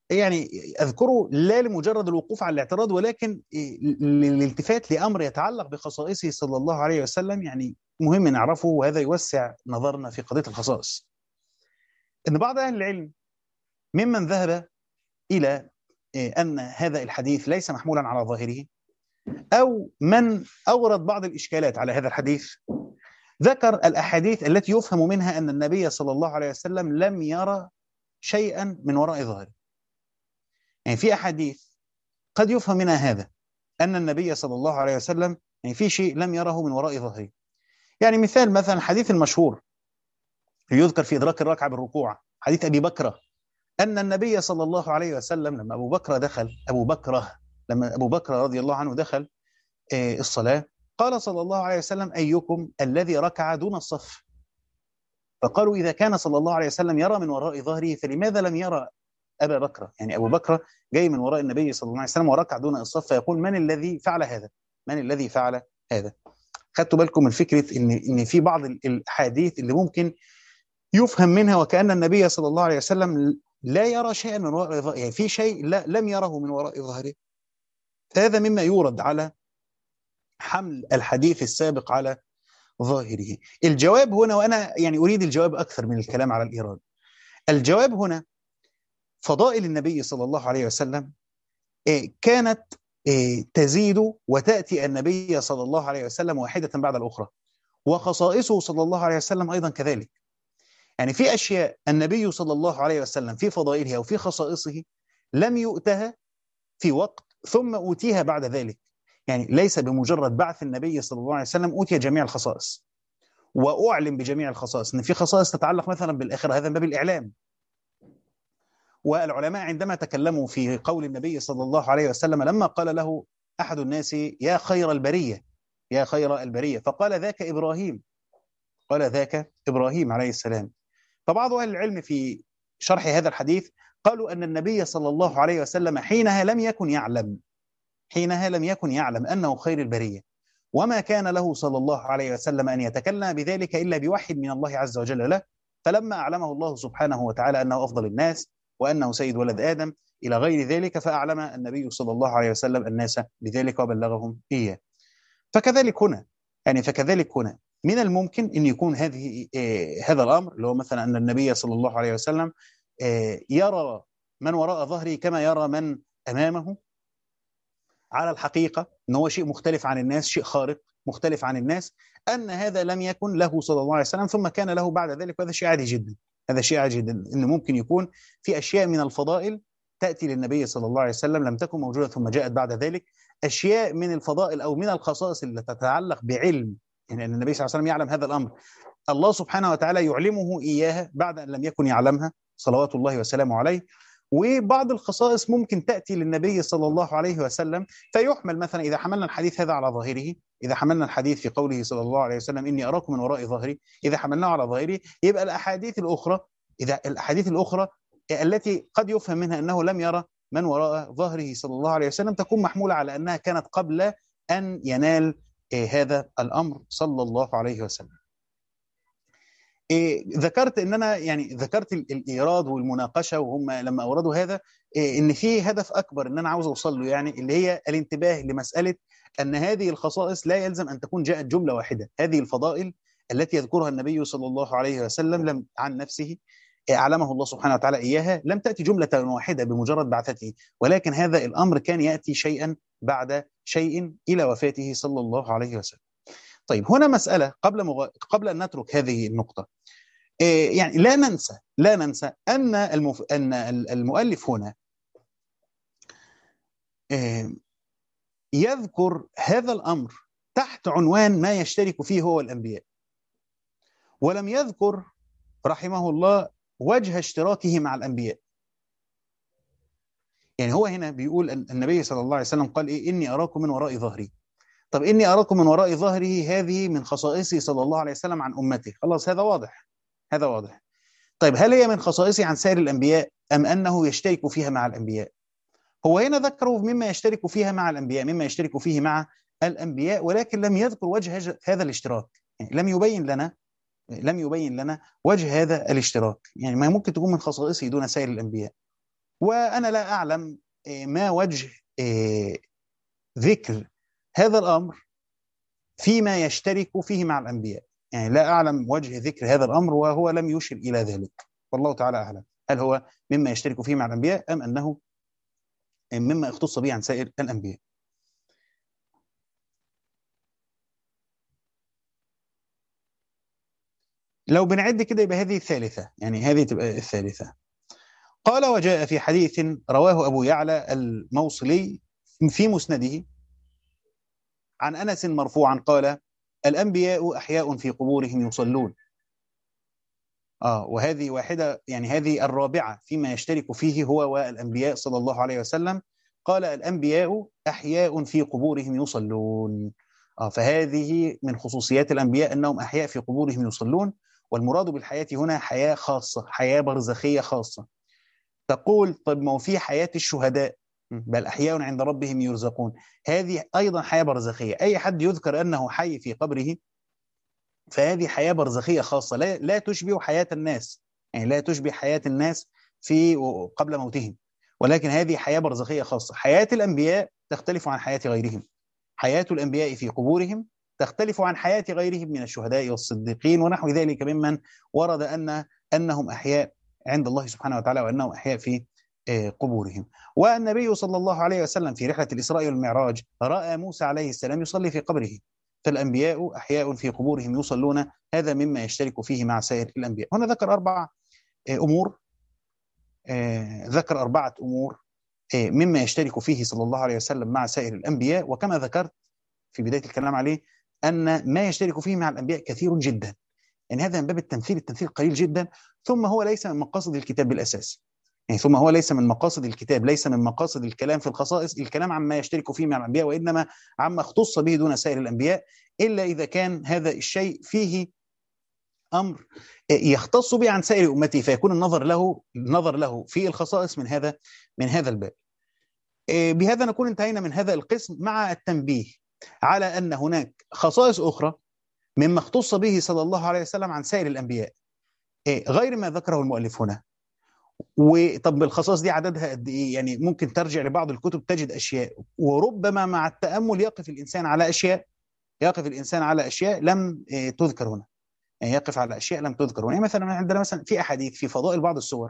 يعني أذكره لا لمجرد الوقوف على الاعتراض، ولكن للالتفات لأمر يتعلق بخصائصه صلى الله عليه وسلم، يعني مهم نعرفه، وهذا يوسع نظرنا في قضية الخصائص. إن بعض أهل العلم ممن ذهب إلى أن هذا الحديث ليس محمولا على ظاهره، أو من أورد بعض الإشكالات على هذا الحديث، ذكر الأحاديث التي يفهم منها أن النبي صلى الله عليه وسلم لم يرى شيئا من وراء ظهره. يعني في أحاديث قد يفهم منها هذا، أن النبي صلى الله عليه وسلم يعني في شيء لم يره من وراء ظهره. يعني مثال، مثلا الحديث المشهور يذكر في إدراك الركعة بالركوع، حديث أبي بكرة، أن النبي صلى الله عليه وسلم لما أبو بكر دخل أبو بكرة لما أبو بكر رضي الله عنه دخل الصلاة، قال صلى الله عليه وسلم: أيكم الذي ركع دون الصف؟ فقالوا: إذا كان صلى الله عليه وسلم يرى من وراء ظهره فلماذا لم يرى أبا بكر؟ يعني أبو بكر جاي من وراء النبي صلى الله عليه وسلم وركع دون الصف، فيقول: من الذي فعل هذا؟ من الذي فعل هذا؟ خدتوا بالكم من فكرة إن إن في بعض الأحاديث اللي ممكن يفهم منها وكأن النبي صلى الله عليه وسلم لا يرى شيئا من وراء ظهره، يعني في شيء لا لم يره من وراء ظهره. هذا مما يورد على حمل الحديث السابق على ظاهره. الجواب هنا، وأنا يعني أريد الجواب أكثر من الكلام على الإيراد، الجواب هنا فضائل النبي صلى الله عليه وسلم كانت تزيد وتأتي النبي صلى الله عليه وسلم واحدة بعد الأخرى، وخصائصه صلى الله عليه وسلم أيضا كذلك. يعني في أشياء النبي صلى الله عليه وسلم في فضائله أو في خصائصه لم يؤتها في وقت ثم أوتيها بعد ذلك. يعني ليس بمجرد بعث النبي صلى الله عليه وسلم أوتي جميع الخصائص وأعلم بجميع الخصائص، إن في خصائص تتعلق مثلا بالآخرة، هذا من باب الإعلام. والعلماء عندما تكلموا في قول النبي صلى الله عليه وسلم لما قال له أحد الناس: يا خير البرية، يا خير البرية، فقال: ذاك إبراهيم، قال: ذاك إبراهيم عليه السلام. فبعض أهل العلم في شرح هذا الحديث قالوا أن النبي صلى الله عليه وسلم حينها لم يكن يعلم حينها لم يكن يعلم أنه خير البرية، وما كان له صلى الله عليه وسلم أن يتكلم بذلك إلا بوحي من الله عز وجل له. فلما أعلمه الله سبحانه وتعالى أنه أفضل الناس وأنه سيد ولد آدم إلى غير ذلك، فأعلم النبي صلى الله عليه وسلم الناس بذلك وبلغهم إياه. فكذلك هنا، يعني فكذلك هنا من الممكن أن يكون هذه آه هذا الأمر اللي هو مثلا أن النبي صلى الله عليه وسلم آه يرى من وراء ظهره كما يرى من أمامه، على الحقيقة أن هو شيء مختلف عن الناس، شيء خارق مختلف عن الناس، أن هذا لم يكن له صلى الله عليه وسلم ثم كان له بعد ذلك، وهذا شيء عادي جدا. هذا شيء عادي جدا أن ممكن يكون في أشياء من الفضائل تأتي للنبي صلى الله عليه وسلم لم تكن موجودة ثم جاءت بعد ذلك، أشياء من الفضائل أو من الخصائص التي تتعلق بعلم، يعني أن النبي صلى الله عليه وسلم يعلم هذا الأمر، الله سبحانه وتعالى يعلمه إياها بعد أن لم يكن يعلمها صلوات الله وسلامه عليه. وبعض الخصائص ممكن تأتي للنبي صلى الله عليه وسلم فيحمل، مثلا إذا حملنا الحديث هذا على ظاهره، إذا حملنا الحديث في قوله صلى الله عليه وسلم: إني أراكم من وراء ظهري، إذا حملناه على ظاهره، يبقى الأحاديث الأخرى إذا الأحاديث الأخرى التي قد يفهم منها أنه لم يرى من وراء ظهره صلى الله عليه وسلم تكون محمولة على أنها كانت قبل أن ينال هذا الأمر صلى الله عليه وسلم. إيه ذكرت ان انا يعني ذكرت الايراد والمناقشه وهم لما اوردوا هذا، إيه ان في هدف اكبر ان انا عاوز اوصل له، يعني اللي هي الانتباه لمساله ان هذه الخصائص لا يلزم ان تكون جاءت جمله واحده. هذه الفضائل التي يذكرها النبي صلى الله عليه وسلم لم عن نفسه، اعلمه الله سبحانه وتعالى اياها، لم تاتي جمله واحده بمجرد بعثته، ولكن هذا الامر كان ياتي شيئا بعد شيء الى وفاته صلى الله عليه وسلم. طيب هنا مسألة قبل مغ... قبل أن نترك هذه النقطة، إيه يعني لا ننسى لا ننسى أن المف... أن المؤلف هنا إيه يذكر هذا الأمر تحت عنوان ما يشترك فيه هو الأنبياء، ولم يذكر رحمه الله وجه اشتراكه مع الأنبياء. يعني هو هنا بيقول أن النبي صلى الله عليه وسلم قال إيه: إني أراكم من وراء ظهري. طب إني أراكم من وراء ظهره هذه من خصائصه صلى الله عليه وسلم عن أمته، خلاص هذا واضح، هذا واضح. طيب هل هي من خصائصه عن سائر الأنبياء أم أنه يشترك فيها مع الأنبياء؟ هو هنا ذكره مما يشترك فيها مع الأنبياء، مما يشترك فيه مع الأنبياء، ولكن لم يذكر وجه هذا الاشتراك، يعني لم يبين لنا لم يبين لنا وجه هذا الاشتراك. يعني ما ممكن تكون من خصائصه دون سائر الأنبياء. وأنا لا أعلم ما وجه ذكر هذا الأمر فيما يشترك فيه مع الأنبياء. يعني لا أعلم وجه ذكر هذا الأمر وهو لم يشر إلى ذلك، والله تعالى أعلم. هل هو مما يشترك فيه مع الأنبياء أم أنه مما اختص به عن سائر الأنبياء؟ لو بنعد كده يبقى هذه الثالثة، يعني هذه تبقى الثالثة. قال: وجاء في حديث رواه أبو يعلى الموصلي في مسنده عن أنس مرفوعا قال: الأنبياء أحياء في قبورهم يصلون. آه وهذه واحدة، يعني هذه الرابعة فيما يشترك فيه هو والأنبياء صلى الله عليه وسلم. قال: الأنبياء أحياء في قبورهم يصلون. آه فهذه من خصوصيات الأنبياء أنهم أحياء في قبورهم يصلون. والمراد بالحياة هنا حياة خاصة، حياة برزخية خاصة. تقول: طب ما هو في حياة الشهداء، بل أحياء عند ربهم يرزقون. هذه أيضا حياة برزخية. أي حد يذكر أنه حي في قبره فهذه حياة برزخية خاصة، لا, لا تشبه حياة الناس، يعني لا تشبه حياة الناس في قبل موتهم، ولكن هذه حياة برزخية خاصة. حياة الأنبياء تختلف عن حياة غيرهم. حياة الأنبياء في قبورهم تختلف عن حياة غيرهم من الشهداء والصديقين ونحو ذلك ممن ورد أن أنهم أحياء عند الله سبحانه وتعالى وأنهم أحياء في قبورهم. والنبي صلى الله عليه وسلم في رحلة الإسراء والمعراج رأى موسى عليه السلام يصلي في قبره. فالأنبياء أحياء في قبورهم يصلون، هذا مما يشترك فيه مع سائر الأنبياء. هنا ذكر أربع أمور، ذكر أربعة أمور مما يشترك فيه صلى الله عليه وسلم مع سائر الأنبياء. وكما ذكرت في بداية الكلام عليه أن ما يشترك فيه مع الأنبياء كثير جدا، يعني هذا من باب التمثيل، التمثيل قليل جدا. ثم هو ليس من مقاصد الكتاب بالأساس، يعني ثم هو ليس من مقاصد الكتاب، ليس من مقاصد الكلام في الخصائص الكلام عما يشترك فيه مع الأنبياء، وإنما عما اختص به دون سائر الأنبياء، إلا إذا كان هذا الشيء فيه أمر يختص به عن سائر أمته، فيكون النظر له النظر له في الخصائص من هذا من هذا الباب. بهذا نكون انتهينا من هذا القسم، مع التنبيه على أن هناك خصائص أخرى مما اختص به صلى الله عليه وسلم عن سائر الأنبياء غير ما ذكره المؤلف هنا. وطب الخصائص دي عددها قد ايه؟ يعني ممكن ترجع لبعض الكتب تجد اشياء، وربما مع التامل يقف الانسان على اشياء يقف الانسان على اشياء لم تذكر هنا، يعني يقف على اشياء لم تذكر هنا. يعني مثلا عندنا مثلا في احاديث في فضائل بعض السور،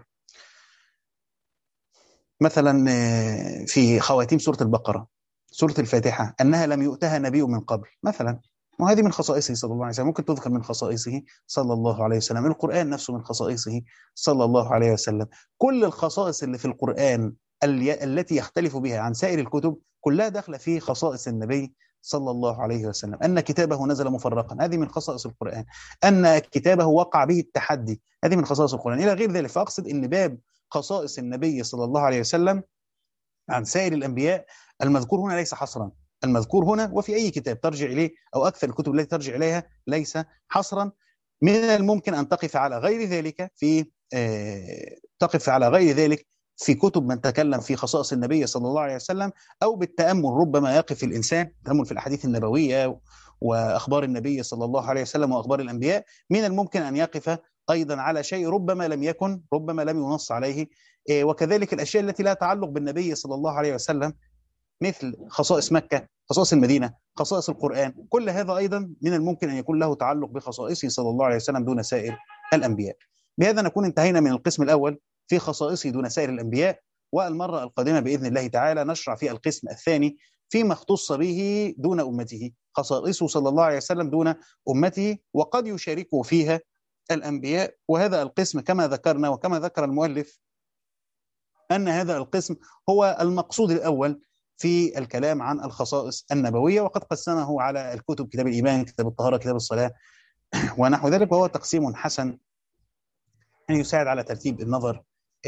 مثلا في خواتيم سوره البقره، سوره الفاتحه، انها لم يؤتها نبي من قبل مثلا، وهذه من خصائصه صلى الله عليه وسلم، ممكن تذكر من خصائصه صلى الله عليه وسلم. القرآن نفسه من خصائصه صلى الله عليه وسلم. كل الخصائص اللي في القرآن التي يختلف بها عن سائر الكتب كلها داخله في خصائص النبي صلى الله عليه وسلم. أن كتابه نزل مفرقا، هذه من خصائص القرآن. أن كتابه وقع به التحدي، هذه من خصائص القرآن، إلى غير ذلك. فأقصد أن باب خصائص النبي صلى الله عليه وسلم عن سائر الأنبياء المذكور هنا ليس حصرا، المذكور هنا وفي أي كتاب ترجع إليه أو أكثر الكتب التي ترجع إليها ليس حصرا. من الممكن أن تقف على غير ذلك في آه تقف على غير ذلك في كتب من تكلم في خصائص النبي صلى الله عليه وسلم، أو بالتأمل ربما يقف الإنسان تأمل في الأحاديث النبوية وأخبار النبي صلى الله عليه وسلم وأخبار الأنبياء. من الممكن أن يقف أيضا على شيء ربما لم يكن ربما لم ينص عليه، وكذلك الأشياء التي لا تعلق بالنبي صلى الله عليه وسلم مثل خصائص مكة، خصائص المدينة، خصائص القرآن. كل هذا أيضا من الممكن أن يكون له تعلق بخصائصه صلى الله عليه وسلم دون سائر الأنبياء. بهذا نكون انتهينا من القسم الأول في خصائصه دون سائر الأنبياء، والمرة القادمة بإذن الله تعالى نشرع في القسم الثاني فيما اختص به دون أمته، خصائصه صلى الله عليه وسلم دون أمته، وقد يشاركه فيها الأنبياء. وهذا القسم كما ذكرنا وكما ذكر المؤلف أن هذا القسم هو المقصود الأول في الكلام عن الخصائص النبوية، وقد قسمه على الكتب: كتاب الإيمان، كتاب الطهارة، كتاب الصلاة ونحو ذلك. وهو تقسيم حسن يعني يساعد على ترتيب النظر.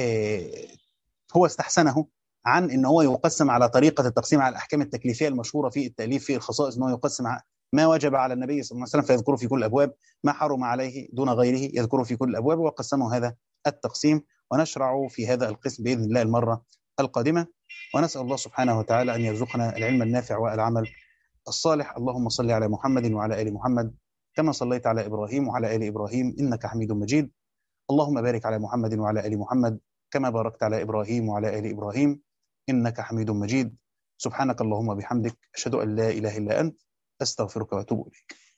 هو استحسنه عن أنه هو يقسم على طريقة التقسيم على الأحكام التكليفية المشهورة في التأليف في الخصائص، أنه يقسم ما وجب على النبي صلى الله عليه وسلم فيذكره في كل الأبواب، ما حرم عليه دون غيره يذكره في كل الأبواب، وقسمه هذا التقسيم. ونشرع في هذا القسم بإذن الله المرة القادمة، ونسأل الله سبحانه وتعالى أن يرزقنا العلم النافع والعمل الصالح. اللهم صل على محمد وعلى آل محمد كما صليت على إبراهيم وعلى آل إبراهيم إنك حميد مجيد. اللهم بارك على محمد وعلى آل محمد كما باركت على إبراهيم وعلى آل إبراهيم إنك حميد مجيد. سبحانك اللهم وبحمدك، أشهد أن لا إله إلا أنت، أستغفرك وأتوب إليك.